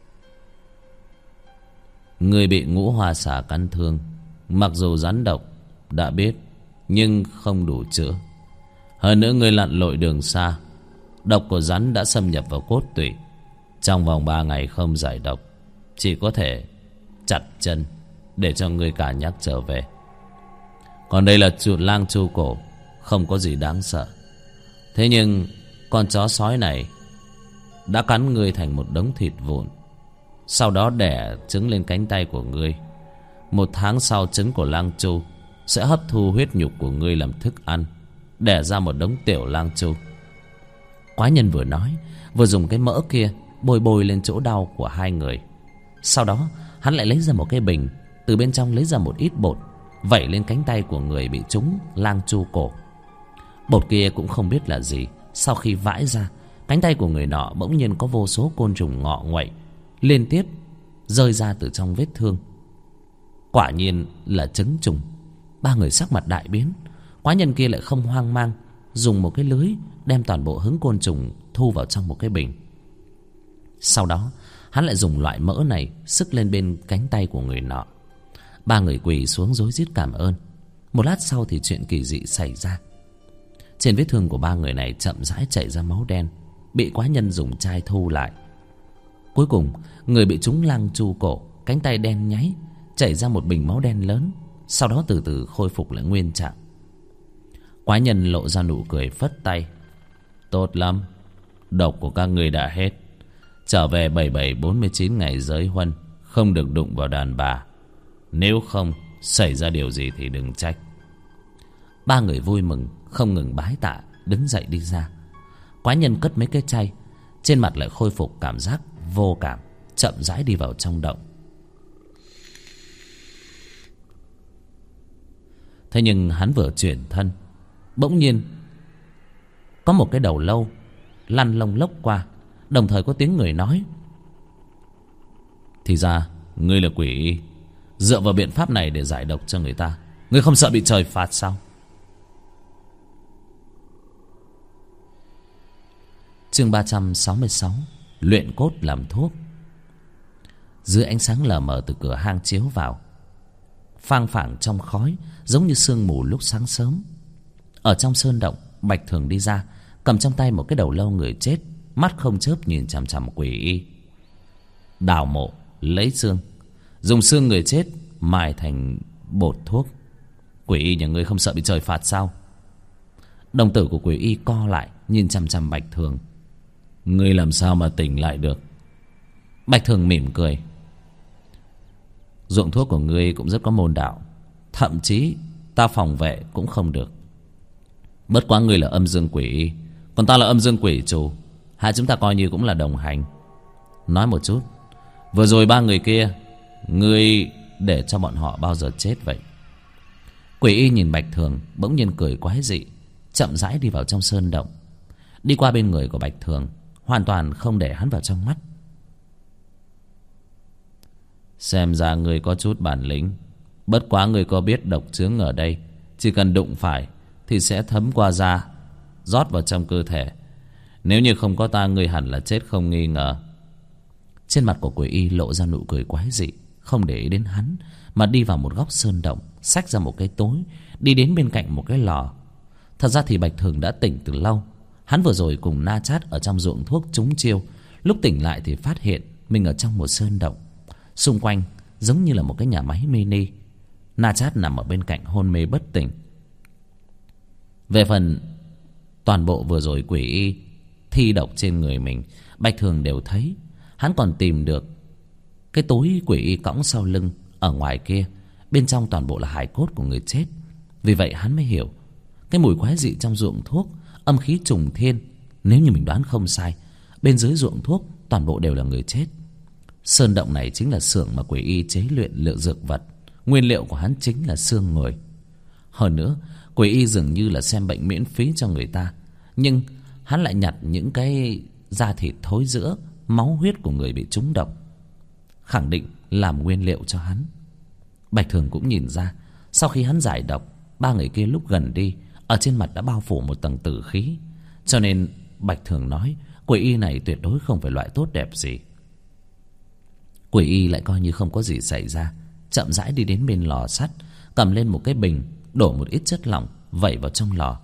Người bị ngũ hoa xà cắn thương, mặc dù rắn độc đã biết, nhưng không đủ chữa. Hơn nữa người lặn lội đường xa, độc của rắn đã xâm nhập vào cốt tủy. Trong vòng 3 ngày không giải độc, chỉ có thể chặt chân để cho người cả nhắc trở về. Còn đây là lang chu cổ, không có gì đáng sợ. Thế nhưng con chó sói này đã cắn ngươi thành một đống thịt vụn, sau đó đẻ trứng lên cánh tay của ngươi. 1 tháng sau, trứng của lang chu sẽ hấp thu huyết nhục của ngươi làm thức ăn, đẻ ra một đống tiểu lang chu. Quái nhân vừa nói vừa dùng cái mỡ kia bôi bôi lên chỗ đau của 2 người. Sau đó hắn lại lấy ra một cái bình, từ bên trong lấy ra một ít bột, vẩy lên cánh tay của người bị trúng lang chu cổ. Bột kia cũng không biết là gì, sau khi vãi ra, cánh tay của người nọ bỗng nhiên có vô số côn trùng ngọ nguậy liên tiếp rơi ra từ trong vết thương. Quả nhiên là trứng trùng. 3 người sắc mặt đại biến. Quái nhân kia lại không hoang mang, dùng một cái lưới đem toàn bộ hứng côn trùng thu vào trong một cái bình. Sau đó hắn lại dùng loại mỡ này xức lên bên cánh tay của người nọ. 3 người quỳ xuống rối rít cảm ơn. Một lát sau thì chuyện kỳ dị xảy ra. Trên vết thương của 3 người này chậm rãi chảy ra máu đen, bị quái nhân dùng chai thu lại. Cuối cùng người bị trúng lang chu cổ, cánh tay đen nháy, chảy ra một bình máu đen lớn, sau đó từ từ khôi phục lại nguyên trạng. Quái nhân lộ ra nụ cười phất tay. Tốt lắm, độc của các người đã hết. Trở về 7749 ngày giới huân, không được đụng vào đàn bà. Nếu không xảy ra điều gì thì đừng trách. 3 người vui mừng không ngừng bái tạ, đứng dậy đi ra. Quái nhân cất mấy cái chai, trên mặt lại khôi phục cảm giác vô cảm, chậm rãi đi vào trong động. Thế nhưng hắn vừa chuyển thân, bỗng nhiên có một cái đầu lâu lăn lông lốc qua, đồng thời có tiếng người nói. Thì ra ngươi là quỷ y, dựa vào biện pháp này để giải độc cho người ta. Ngươi không sợ bị trời phạt sao? Chương 366, luyện cốt làm thuốc. Dưới ánh sáng lờ mờ từ cửa hang chiếu vào, phang phảng trong khói giống như sương mù lúc sáng sớm. Ở trong sơn động, Bạch Thường đi ra, cầm trong tay một cái đầu lâu người chết, mắt không chớp nhìn chằm chằm quỷ y. Đào mộ, lấy xương, dùng xương người chết mài thành bột thuốc. Quỷ y nhà ngươi không sợ bị trời phạt sao? Đồng tử của quỷ y co lại, nhìn chằm chằm Bạch Thường. Ngươi làm sao mà tỉnh lại được? Bạch Thường mỉm cười. Ruộng thuốc của ngươi cũng rất có môn đạo, thậm chí ta phòng vệ cũng không được. Bất quá ngươi là âm dương quỷ y, còn ta là âm dương quỷ chủ, hai chúng ta coi như cũng là đồng hành. Nói một chút, vừa rồi ba người kia, ngươi để cho bọn họ bao giờ chết vậy? Quỷ y nhìn Bạch Thường, bỗng nhiên cười quái dị, chậm rãi đi vào trong sơn động, đi qua bên người của Bạch Thường, hoàn toàn không để hắn vào trong mắt. Xem ra ngươi có chút bản lĩnh. Bất quá ngươi có biết độc chướng ở đây chỉ cần đụng phải thì sẽ thấm qua da, rót vào trong cơ thể. Nếu như không có ta, ngươi hẳn là chết không nghi ngờ. Trên mặt của quỷ y lộ ra nụ cười quái dị, không để ý đến hắn, mà đi vào một góc sơn động, xách ra một cái tối, đi đến bên cạnh một cái lò. Thật ra thì Bạch Thường đã tỉnh từ lâu. Hắn vừa rồi cùng Na Chát ở trong ruộng thuốc trúng chiêu, lúc tỉnh lại thì phát hiện mình ở trong một sơn động, xung quanh giống như là một cái nhà máy mini. Na Chát nằm ở bên cạnh hôn mê bất tỉnh. Về phần toàn bộ vừa rồi quỷ y thi độc trên người mình, Bạch Thường đều thấy. Hắn còn tìm được cái túi quỷ y cõng sau lưng ở ngoài kia, bên trong toàn bộ là hài cốt của người chết. Vì vậy hắn mới hiểu cái mùi quái dị trong ruộng thuốc, âm khí trùng thiên. Nếu như mình đoán không sai, bên dưới ruộng thuốc toàn bộ đều là người chết. Sơn động này chính là xưởng mà quỷ y chế luyện lựa dược vật. Nguyên liệu của hắn chính là xương người. Hơn nữa, quỷ y dường như là xem bệnh miễn phí cho người ta, nhưng hắn lại nhặt những cái da thịt thối rữa, máu huyết của người bị trúng độc, khẳng định làm nguyên liệu cho hắn. Bạch Thường cũng nhìn ra, sau khi hắn giải độc, ba người kia lúc gần đi, ở trên mặt đã bao phủ một tầng tử khí. Cho nên Bạch Thường nói quỷ y này tuyệt đối không phải loại tốt đẹp gì. Quỷ y lại coi như không có gì xảy ra, chậm rãi đi đến bên lò sắt, cầm lên một cái bình, đổ một ít chất lỏng vẩy vào trong lò.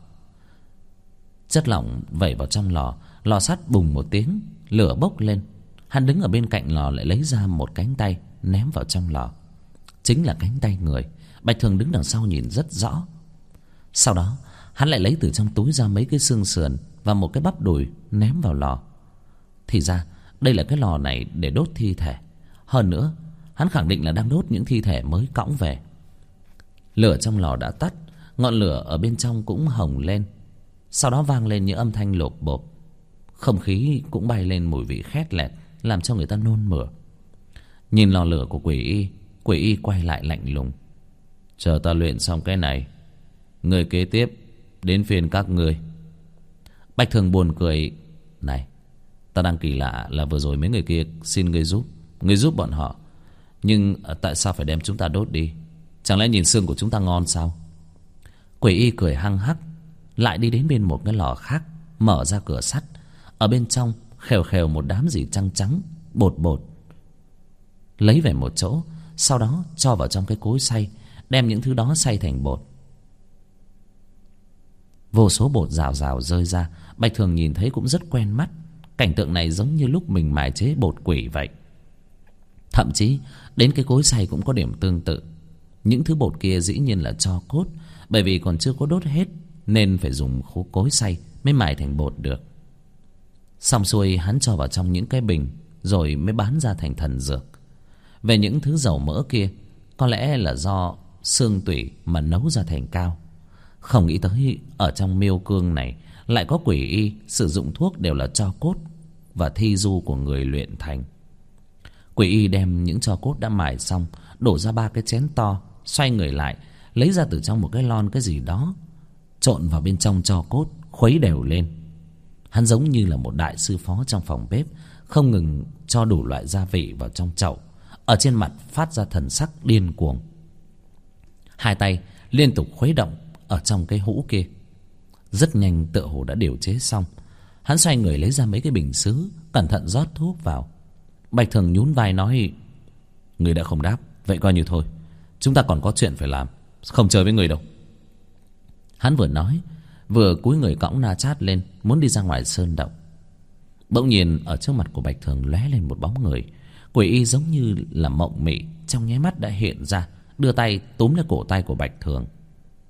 Chất lỏng vẩy vào trong lò, lò sắt bùng một tiếng, lửa bốc lên. Hắn đứng ở bên cạnh lò lại lấy ra một cánh tay ném vào trong lò. Chính là cánh tay người. Bạch Thường đứng đằng sau nhìn rất rõ. Sau đó hắn lại lấy từ trong túi ra mấy cái xương sườn và một cái bắp đùi ném vào lò. Thì ra đây là cái lò này để đốt thi thể. Hơn nữa hắn khẳng định là đang đốt những thi thể mới cõng về. Lửa trong lò đã tắt, ngọn lửa ở bên trong cũng hồng lên. Sau đó vang lên những âm thanh lộp bộp. Không khí cũng bay lên mùi vị khét lẹt, làm cho người ta nôn mửa. Nhìn lò lửa của quỷ y quay lại lạnh lùng. Chờ ta luyện xong cái này, người kế tiếp đến phiên các ngươi. Bạch Thường buồn cười. Này, ta đang kỳ lạ là vừa rồi mấy người kia xin ngươi giúp bọn họ, nhưng tại sao phải đem chúng ta đốt đi? Chẳng lẽ nhìn xương của chúng ta ngon sao? Quỷ y cười hăng hắc, lại đi đến bên một cái lò khác, mở ra cửa sắt. Ở bên trong khều khều một đám gì trắng trắng, bột bột, lấy về một chỗ, sau đó cho vào trong cái cối xay, đem những thứ đó xay thành bột. Vô số bột rào rào rơi ra. Bạch Thường nhìn thấy cũng rất quen mắt. Cảnh tượng này giống như lúc mình mài chế bột quỷ vậy. Thậm chí đến cái cối xay cũng có điểm tương tự. Những thứ bột kia dĩ nhiên là tro cốt, bởi vì còn chưa có đốt hết nên phải dùng cối xay mới mài thành bột được. Xong xuôi hắn cho vào trong những cái bình, rồi mới bán ra thành thần dược. Về những thứ dầu mỡ kia, có lẽ là do xương tủy mà nấu ra thành cao. Không nghĩ tới ở trong miêu cương này lại có quỷ y sử dụng thuốc đều là tro cốt và thi du của người luyện thành. Quỷ y đem những tro cốt đã mài xong đổ ra 3 cái chén to, xoay người lại, lấy ra từ trong một cái lon cái gì đó, trộn vào bên trong tro cốt, khuấy đều lên. Hắn giống như là một đại sư phó trong phòng bếp, không ngừng cho đủ loại gia vị vào trong chậu, ở trên mặt phát ra thần sắc điên cuồng. Hai tay liên tục khuấy động ở trong cái hũ kia. Rất nhanh tựa hồ đã điều chế xong. Hắn xoay người lấy ra mấy cái bình sứ, cẩn thận rót thuốc vào. Bạch Thường nhún vai nói: người đã không đáp, vậy coi như thôi, chúng ta còn có chuyện phải làm, không chơi với người đâu. Hắn vừa nói vừa cúi người cõng Na Chát lên, muốn đi ra ngoài sơn động. Bỗng nhiên ở trước mặt của Bạch Thường lóe lên một bóng người. Quỷ y giống như là mộng mị, trong nháy mắt đã hiện ra, đưa tay túm lấy cổ tay của Bạch Thường.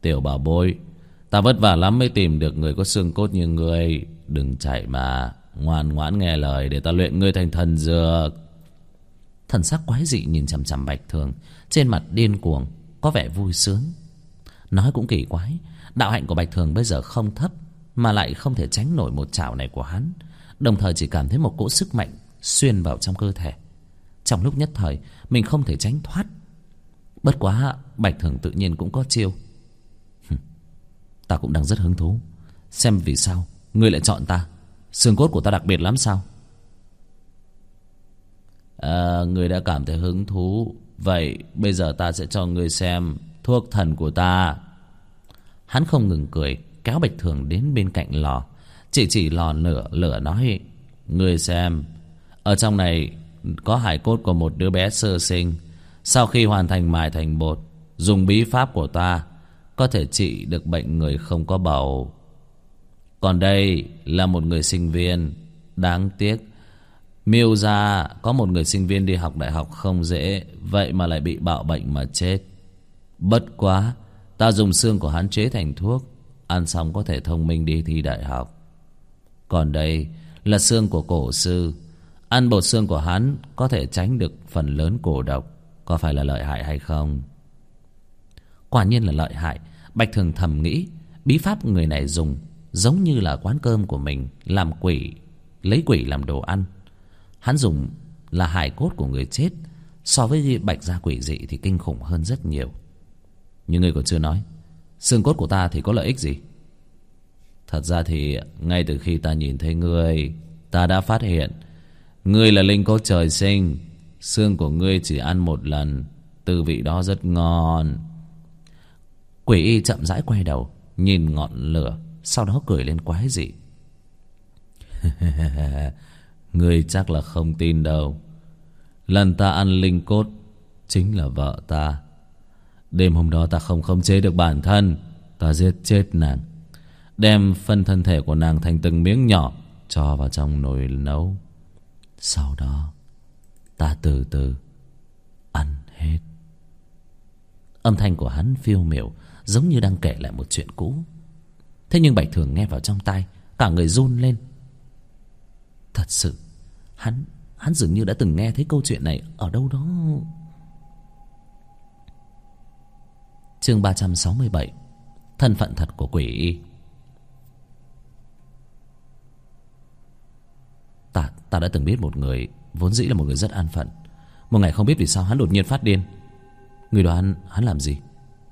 Tiểu bảo bối, ta vất vả lắm mới tìm được người có xương cốt như ngươi. Đừng chạy mà, ngoan ngoãn nghe lời để ta luyện ngươi thành thần dược. Thần sắc quái dị nhìn chằm chằm Bạch Thường, trên mặt điên cuồng, có vẻ vui sướng. Nói cũng kỳ quái, đạo hạnh của Bạch Thường bây giờ không thấp, mà lại không thể tránh nổi một chảo này của hắn, đồng thời chỉ cảm thấy một cỗ sức mạnh xuyên vào trong cơ thể. Trong lúc nhất thời mình không thể tránh thoát. Bất quá Bạch Thường tự nhiên cũng có chiêu. Ta cũng đang rất hứng thú xem vì sao ngươi lại chọn ta. Xương cốt của ta đặc biệt lắm sao? Ngươi đã cảm thấy hứng thú, vậy bây giờ ta sẽ cho ngươi xem thuốc thần của ta. Hắn không ngừng cười, kéo Bạch Thường đến bên cạnh lò, chỉ lò lửa nói: Ngươi xem, ở trong này có hài cốt của một đứa bé sơ sinh. Sau khi hoàn thành mài thành bột, dùng bí pháp của ta có thể trị được bệnh người không có bầu. Còn đây là một người sinh viên. Đáng tiếc Miêu gia có một người sinh viên đi học đại học không dễ, vậy mà lại bị bạo bệnh mà chết. Bất quá ta dùng xương của hắn chế thành thuốc, ăn xong có thể thông minh đi thi đại học. Còn đây là xương của cổ sư, ăn bột xương của hắn có thể tránh được phần lớn cổ độc. Có phải là lợi hại hay không? Quả nhiên là lợi hại. Bạch Thường thầm nghĩ, bí pháp người này dùng giống như là quán cơm của mình làm quỷ, lấy quỷ làm đồ ăn. Hắn dùng là hài cốt của người chết, so với Bạch gia quỷ dị thì kinh khủng hơn rất nhiều. Nhưng ngươi còn chưa nói, xương cốt của ta thì có lợi ích gì? Thật ra thì ngay từ khi ta nhìn thấy ngươi, ta đã phát hiện ngươi là linh cốt trời sinh. Xương của ngươi chỉ ăn một lần, tư vị đó rất ngon. Quỷ y chậm rãi quay đầu nhìn ngọn lửa, sau đó cười lên quái dị. Ngươi chắc là không tin đâu. Lần ta ăn linh cốt chính là vợ ta. Đêm hôm đó ta không khống chế được bản thân, ta giết chết nàng, đem phân thân thể của nàng thành từng miếng nhỏ, cho vào trong nồi nấu. Sau đó ta từ từ ăn hết. Âm thanh của hắn phiêu miểu, giống như đang kể lại một chuyện cũ. Thế nhưng Bạch Thường nghe vào trong tai, cả người run lên. Thật sự hắn dường như đã từng nghe thấy câu chuyện này ở đâu đó. Chương 367, thân phận thật của quỷ y. Ta đã từng biết một người vốn dĩ là một người rất an phận. Một ngày không biết vì sao hắn đột nhiên phát điên. Người đoán hắn làm gì?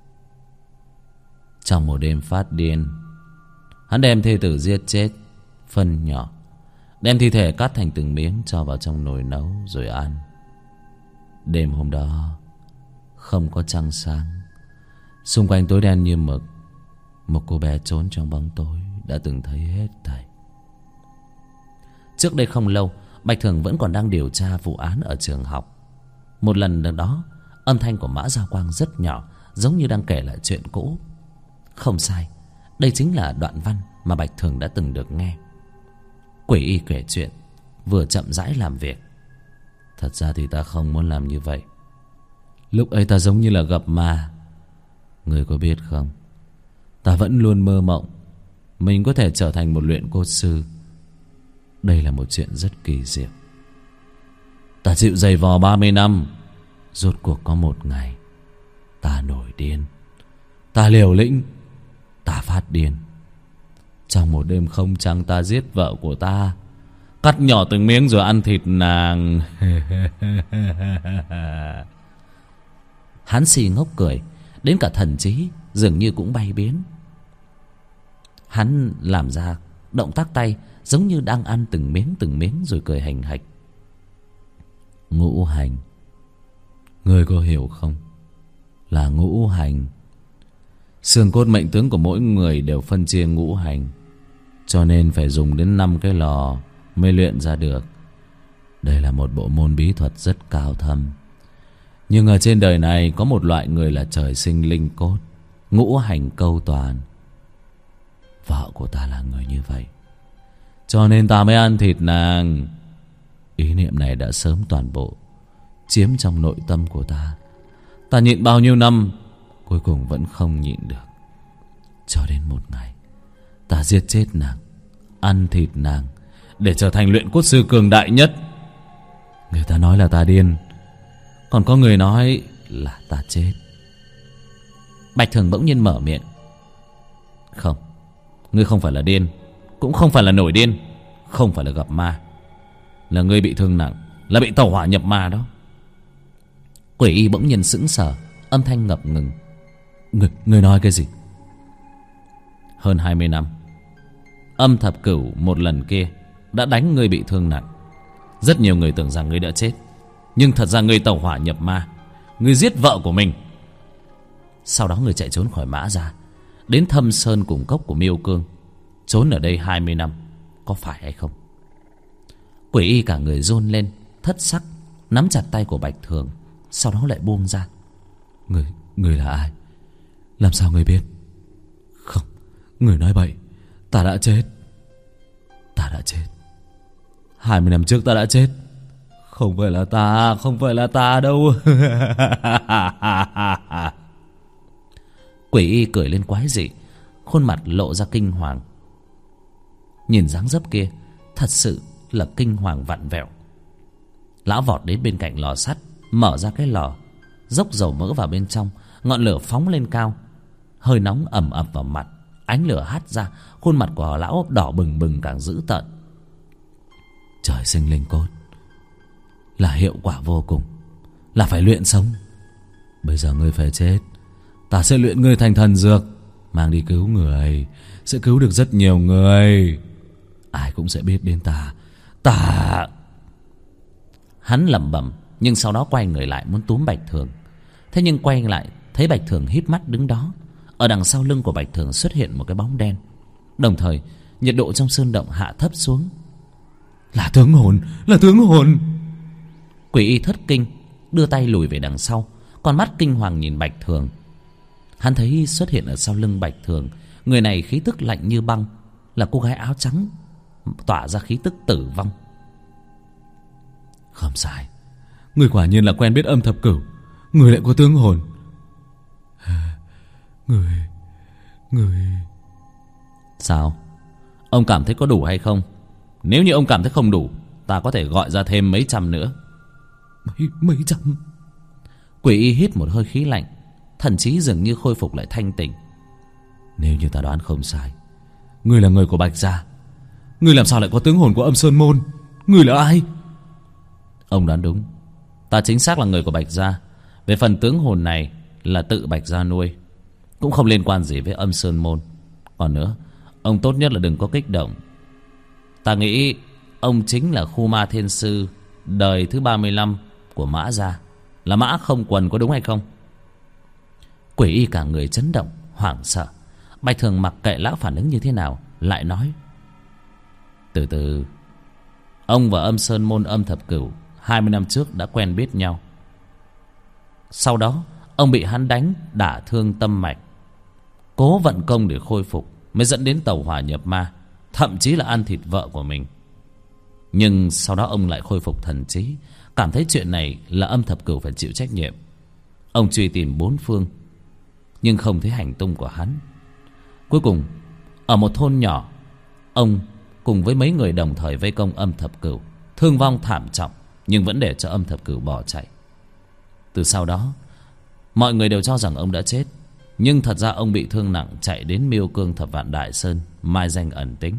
Trong một đêm phát điên, hắn đem thê tử giết chết, phân nhỏ, đem thi thể cắt thành từng miếng cho vào trong nồi nấu rồi ăn. Đêm hôm đó không có trăng sáng, xung quanh tối đen như mực. Một cô bé trốn trong bóng tối đã từng thấy hết thảy. Trước đây không lâu, Bạch Thường vẫn còn đang điều tra vụ án ở trường học. Một lần đó, âm thanh của Mã Giao Quang rất nhỏ, giống như đang kể lại chuyện cũ. Không sai, đây chính là đoạn văn mà Bạch Thường đã từng được nghe. Quỷ y kể chuyện, vừa chậm rãi làm việc. Thật ra thì ta không muốn làm như vậy. Lúc ấy ta giống như là gặp ma. Người có biết không, ta vẫn luôn mơ mộng mình có thể trở thành một luyện cốt sư. Đây là một chuyện rất kỳ diệu. Ta chịu giày vò 30 năm, rốt cuộc có một ngày ta nổi điên, ta liều lĩnh, ta phát điên. Trong một đêm không trăng, ta giết vợ của ta, cắt nhỏ từng miếng rồi ăn thịt nàng. Hắn xì ngốc cười, đến cả thần trí dường như cũng bay biến. Hắn làm ra động tác tay giống như đang ăn từng miếng rồi cười hành hạch. Ngũ hành, ngươi có hiểu không? Là ngũ hành. Xương cốt mệnh tướng của mỗi người đều phân chia ngũ hành, cho nên phải dùng đến 5 cái lò mới luyện ra được. Đây là một bộ môn bí thuật rất cao thâm. Nhưng ở trên đời này có một loại người là trời sinh linh cốt, ngũ hành câu toàn. Vợ của ta là người như vậy, cho nên ta mới ăn thịt nàng. Ý niệm này đã sớm toàn bộ chiếm trong nội tâm của ta. Ta nhịn bao nhiêu năm, cuối cùng vẫn không nhịn được. Cho đến một ngày ta giết chết nàng, ăn thịt nàng, để trở thành luyện cốt sư cường đại nhất. Người ta nói là ta điên, còn có người nói là ta chết. Bạch Thường bỗng nhiên mở miệng. Không, ngươi không phải là điên, cũng không phải là nổi điên, không phải là gặp ma. Là ngươi bị thương nặng, là bị tẩu hỏa nhập ma đó. Quỷ y bỗng nhiên sững sờ, âm thanh ngập ngừng. Ngươi nói cái gì? Hơn 20 năm, Âm Thập Cửu một lần kia đã đánh ngươi bị thương nặng. Rất nhiều người tưởng rằng ngươi đã chết, nhưng thật ra ngươi tẩu hỏa nhập ma. Ngươi giết vợ của mình. Sau đó người chạy trốn khỏi Mã Gia, đến Thâm Sơn cùng cốc của Miêu Cương. Trốn ở đây 20 năm, có phải hay không? Quỷ y cả người run lên, thất sắc, nắm chặt tay của Bạch Thường, sau đó lại buông ra. Người là ai? Làm sao người biết? Không, người nói bậy. Ta đã chết. Ta đã chết. 20 năm trước ta đã chết. Không phải là ta, không phải là ta đâu. Quỷ y cười lên quái dị, khuôn mặt lộ ra kinh hoàng. Nhìn dáng dấp kia, thật sự là kinh hoàng vặn vẹo. Lão vọt đến bên cạnh lò sắt, mở ra cái lò, dốc dầu mỡ vào bên trong. Ngọn lửa phóng lên cao, hơi nóng ẩm ập vào mặt. Ánh lửa hắt ra, khuôn mặt của lão đỏ bừng bừng càng dữ tợn. Trời sinh linh cốt là hiệu quả vô cùng, là phải luyện sống. Bây giờ ngươi phải chết, ta sẽ luyện ngươi thành thần dược, mang đi cứu người, sẽ cứu được rất nhiều người. Ai cũng sẽ biết đến ta. Ta... Hắn lẩm bẩm, nhưng sau đó quay người lại muốn túm Bạch Thường. Thế nhưng quay lại thấy Bạch Thường híp mắt đứng đó. Ở đằng sau lưng của Bạch Thường xuất hiện một cái bóng đen. Đồng thời nhiệt độ trong sơn động hạ thấp xuống. Là tướng hồn, là tướng hồn. Quỷ y thất kinh, đưa tay lùi về đằng sau, con mắt kinh hoàng nhìn Bạch Thường. Hắn thấy xuất hiện ở sau lưng Bạch Thường, người này khí tức lạnh như băng, là cô gái áo trắng, tỏa ra khí tức tử vong. Không sai, người quả nhiên là quen biết Âm Thập Cửu. Người lại có tướng hồn. Người... Sao? Ông cảm thấy có đủ hay không? Nếu như ông cảm thấy không đủ, ta có thể gọi ra thêm mấy trăm nữa. Mấy trăm? Quỷ y hít một hơi khí lạnh, thần trí dường như khôi phục lại thanh tỉnh. Nếu như ta đoán không sai, ngươi là người của Bạch Gia. Ngươi làm sao lại có tướng hồn của Âm Sơn Môn? Ngươi là ai? Ông đoán đúng, ta chính xác là người của Bạch Gia. Về phần tướng hồn này là tự Bạch Gia nuôi, cũng không liên quan gì với Âm Sơn Môn. Còn nữa, ông tốt nhất là đừng có kích động. Ta nghĩ ông chính là Khu Ma Thiên Sư đời thứ 35 của Mã Gia, là Mã Không Quần, có đúng hay không? Quỷ y cả người chấn động, hoảng sợ. Bạch Thường mặc kệ lão phản ứng như thế nào, lại nói: Từ từ, ông và Âm Sơn Môn Âm Thập Cửu 20 năm trước đã quen biết nhau. Sau đó ông bị hắn đánh đả thương tâm mạch, cố vận công để khôi phục, mới dẫn đến tẩu hỏa nhập ma, thậm chí là ăn thịt vợ của mình. Nhưng sau đó ông lại khôi phục thần trí, cảm thấy chuyện này là Âm Thập Cửu phải chịu trách nhiệm. Ông truy tìm bốn phương, nhưng không thấy hành tung của hắn. Cuối cùng ở một thôn nhỏ, ông cùng với mấy người đồng thời vây công Âm Thập Cửu, thương vong thảm trọng, nhưng vẫn để cho Âm Thập Cửu bỏ chạy. Từ sau đó mọi người đều cho rằng ông đã chết, nhưng thật ra ông bị thương nặng, chạy đến Miêu Cương Thập Vạn Đại Sơn mai danh ẩn tính.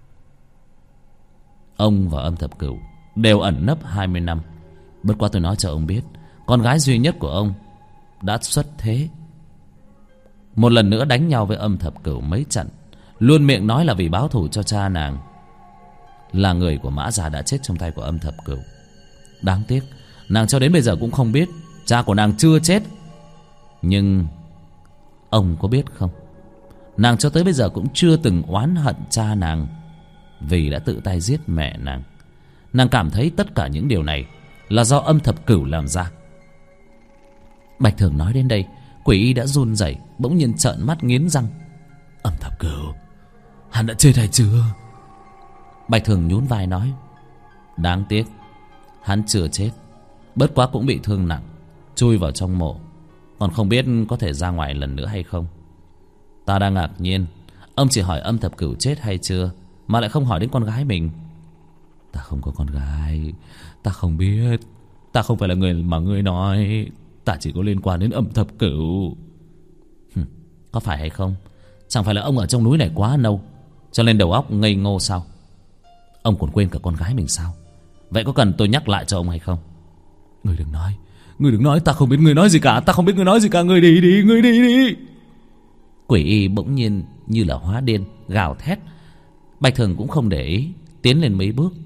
Ông và Âm Thập Cửu đều ẩn nấp 20 năm. Bất quá tôi nói cho ông biết, con gái duy nhất của ông đã xuất thế, một lần nữa đánh nhau với Âm Thập Cửu mấy trận, luôn miệng nói là vì báo thù cho cha nàng, là người của Mã Gia đã chết trong tay của Âm Thập Cửu. Đáng tiếc nàng cho đến bây giờ cũng không biết cha của nàng chưa chết. Nhưng ông có biết không, nàng cho tới bây giờ cũng chưa từng oán hận cha nàng vì đã tự tay giết mẹ nàng. Nàng cảm thấy tất cả những điều này là do Âm Thập Cửu làm ra. Bạch Thường nói đến đây, quỷ y đã run rẩy, bỗng nhiên trợn mắt nghiến răng. Âm Thập Cửu, hắn đã chết hay chưa? Bạch Thường nhún vai nói: Đáng tiếc, hắn chưa chết, bất quá cũng bị thương nặng, chui vào trong mộ, còn không biết có thể ra ngoài lần nữa hay không. Ta đang ngạc nhiên, ông chỉ hỏi Âm Thập Cửu chết hay chưa, mà lại không hỏi đến con gái mình. Ta không có con gái. Ta không biết. Ta không phải là người mà ngươi nói. Ta chỉ có liên quan đến Âm Thập Cửu. Có phải hay không? Chẳng phải là ông ở trong núi này quá lâu, cho nên đầu óc ngây ngô sao? Ông còn quên cả con gái mình sao? Vậy có cần tôi nhắc lại cho ông hay không? Ngươi đừng nói. Ngươi đừng nói. Ta không biết ngươi nói gì cả. Ta không biết ngươi nói gì cả. Ngươi đi đi. Ngươi đi đi. Quỷ y bỗng nhiên như là hóa điên, gào thét. Bạch Thường cũng không để ý, tiến lên mấy bước.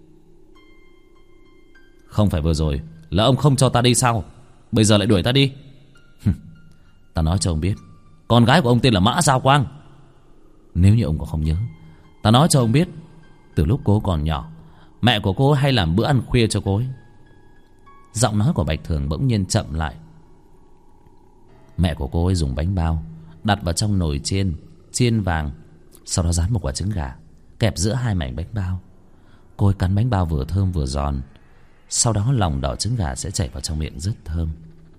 Không phải vừa rồi là ông không cho ta đi sao? Bây giờ lại đuổi ta đi? Ta nói cho ông biết, con gái của ông tên là Mã Giao Quang. Nếu như ông có không nhớ, ta nói cho ông biết, từ lúc cô còn nhỏ, mẹ của cô hay làm bữa ăn khuya cho cô ấy. Giọng nói của Bạch Thường bỗng nhiên chậm lại. Mẹ của cô ấy dùng bánh bao đặt vào trong nồi chiên vàng, sau đó rán một quả trứng gà kẹp giữa hai mảnh bánh bao. Cô ấy cắn bánh bao vừa thơm vừa giòn, sau đó lòng đỏ trứng gà sẽ chảy vào trong miệng rất thơm.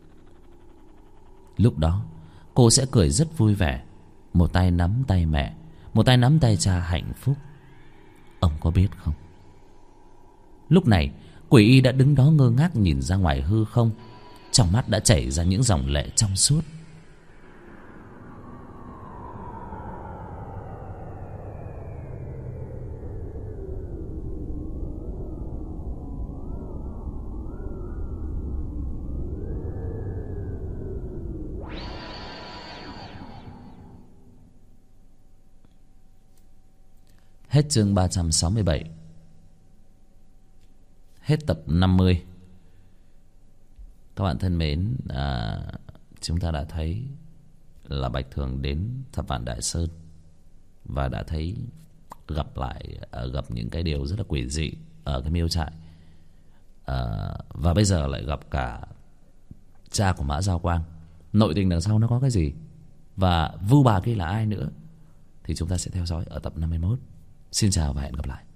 Lúc đó cô sẽ cười rất vui vẻ, một tay nắm tay mẹ, một tay nắm tay cha hạnh phúc. Ông có biết không? Lúc này quỷ y đã đứng đó ngơ ngác nhìn ra ngoài hư không, trong mắt đã chảy ra những dòng lệ trong suốt. Hết chương 367. Hết tập 50. Các bạn thân mến, chúng ta đã thấy là Bạch Thường đến Thập Vạn Đại Sơn và đã thấy gặp những cái điều rất là quỷ dị ở cái miêu trại, và bây giờ lại gặp cả cha của Mã Giao Quang. Nội tình đằng sau nó có cái gì và vưu bà kia là ai nữa thì chúng ta sẽ theo dõi ở tập 51. Xin chào và hẹn gặp lại.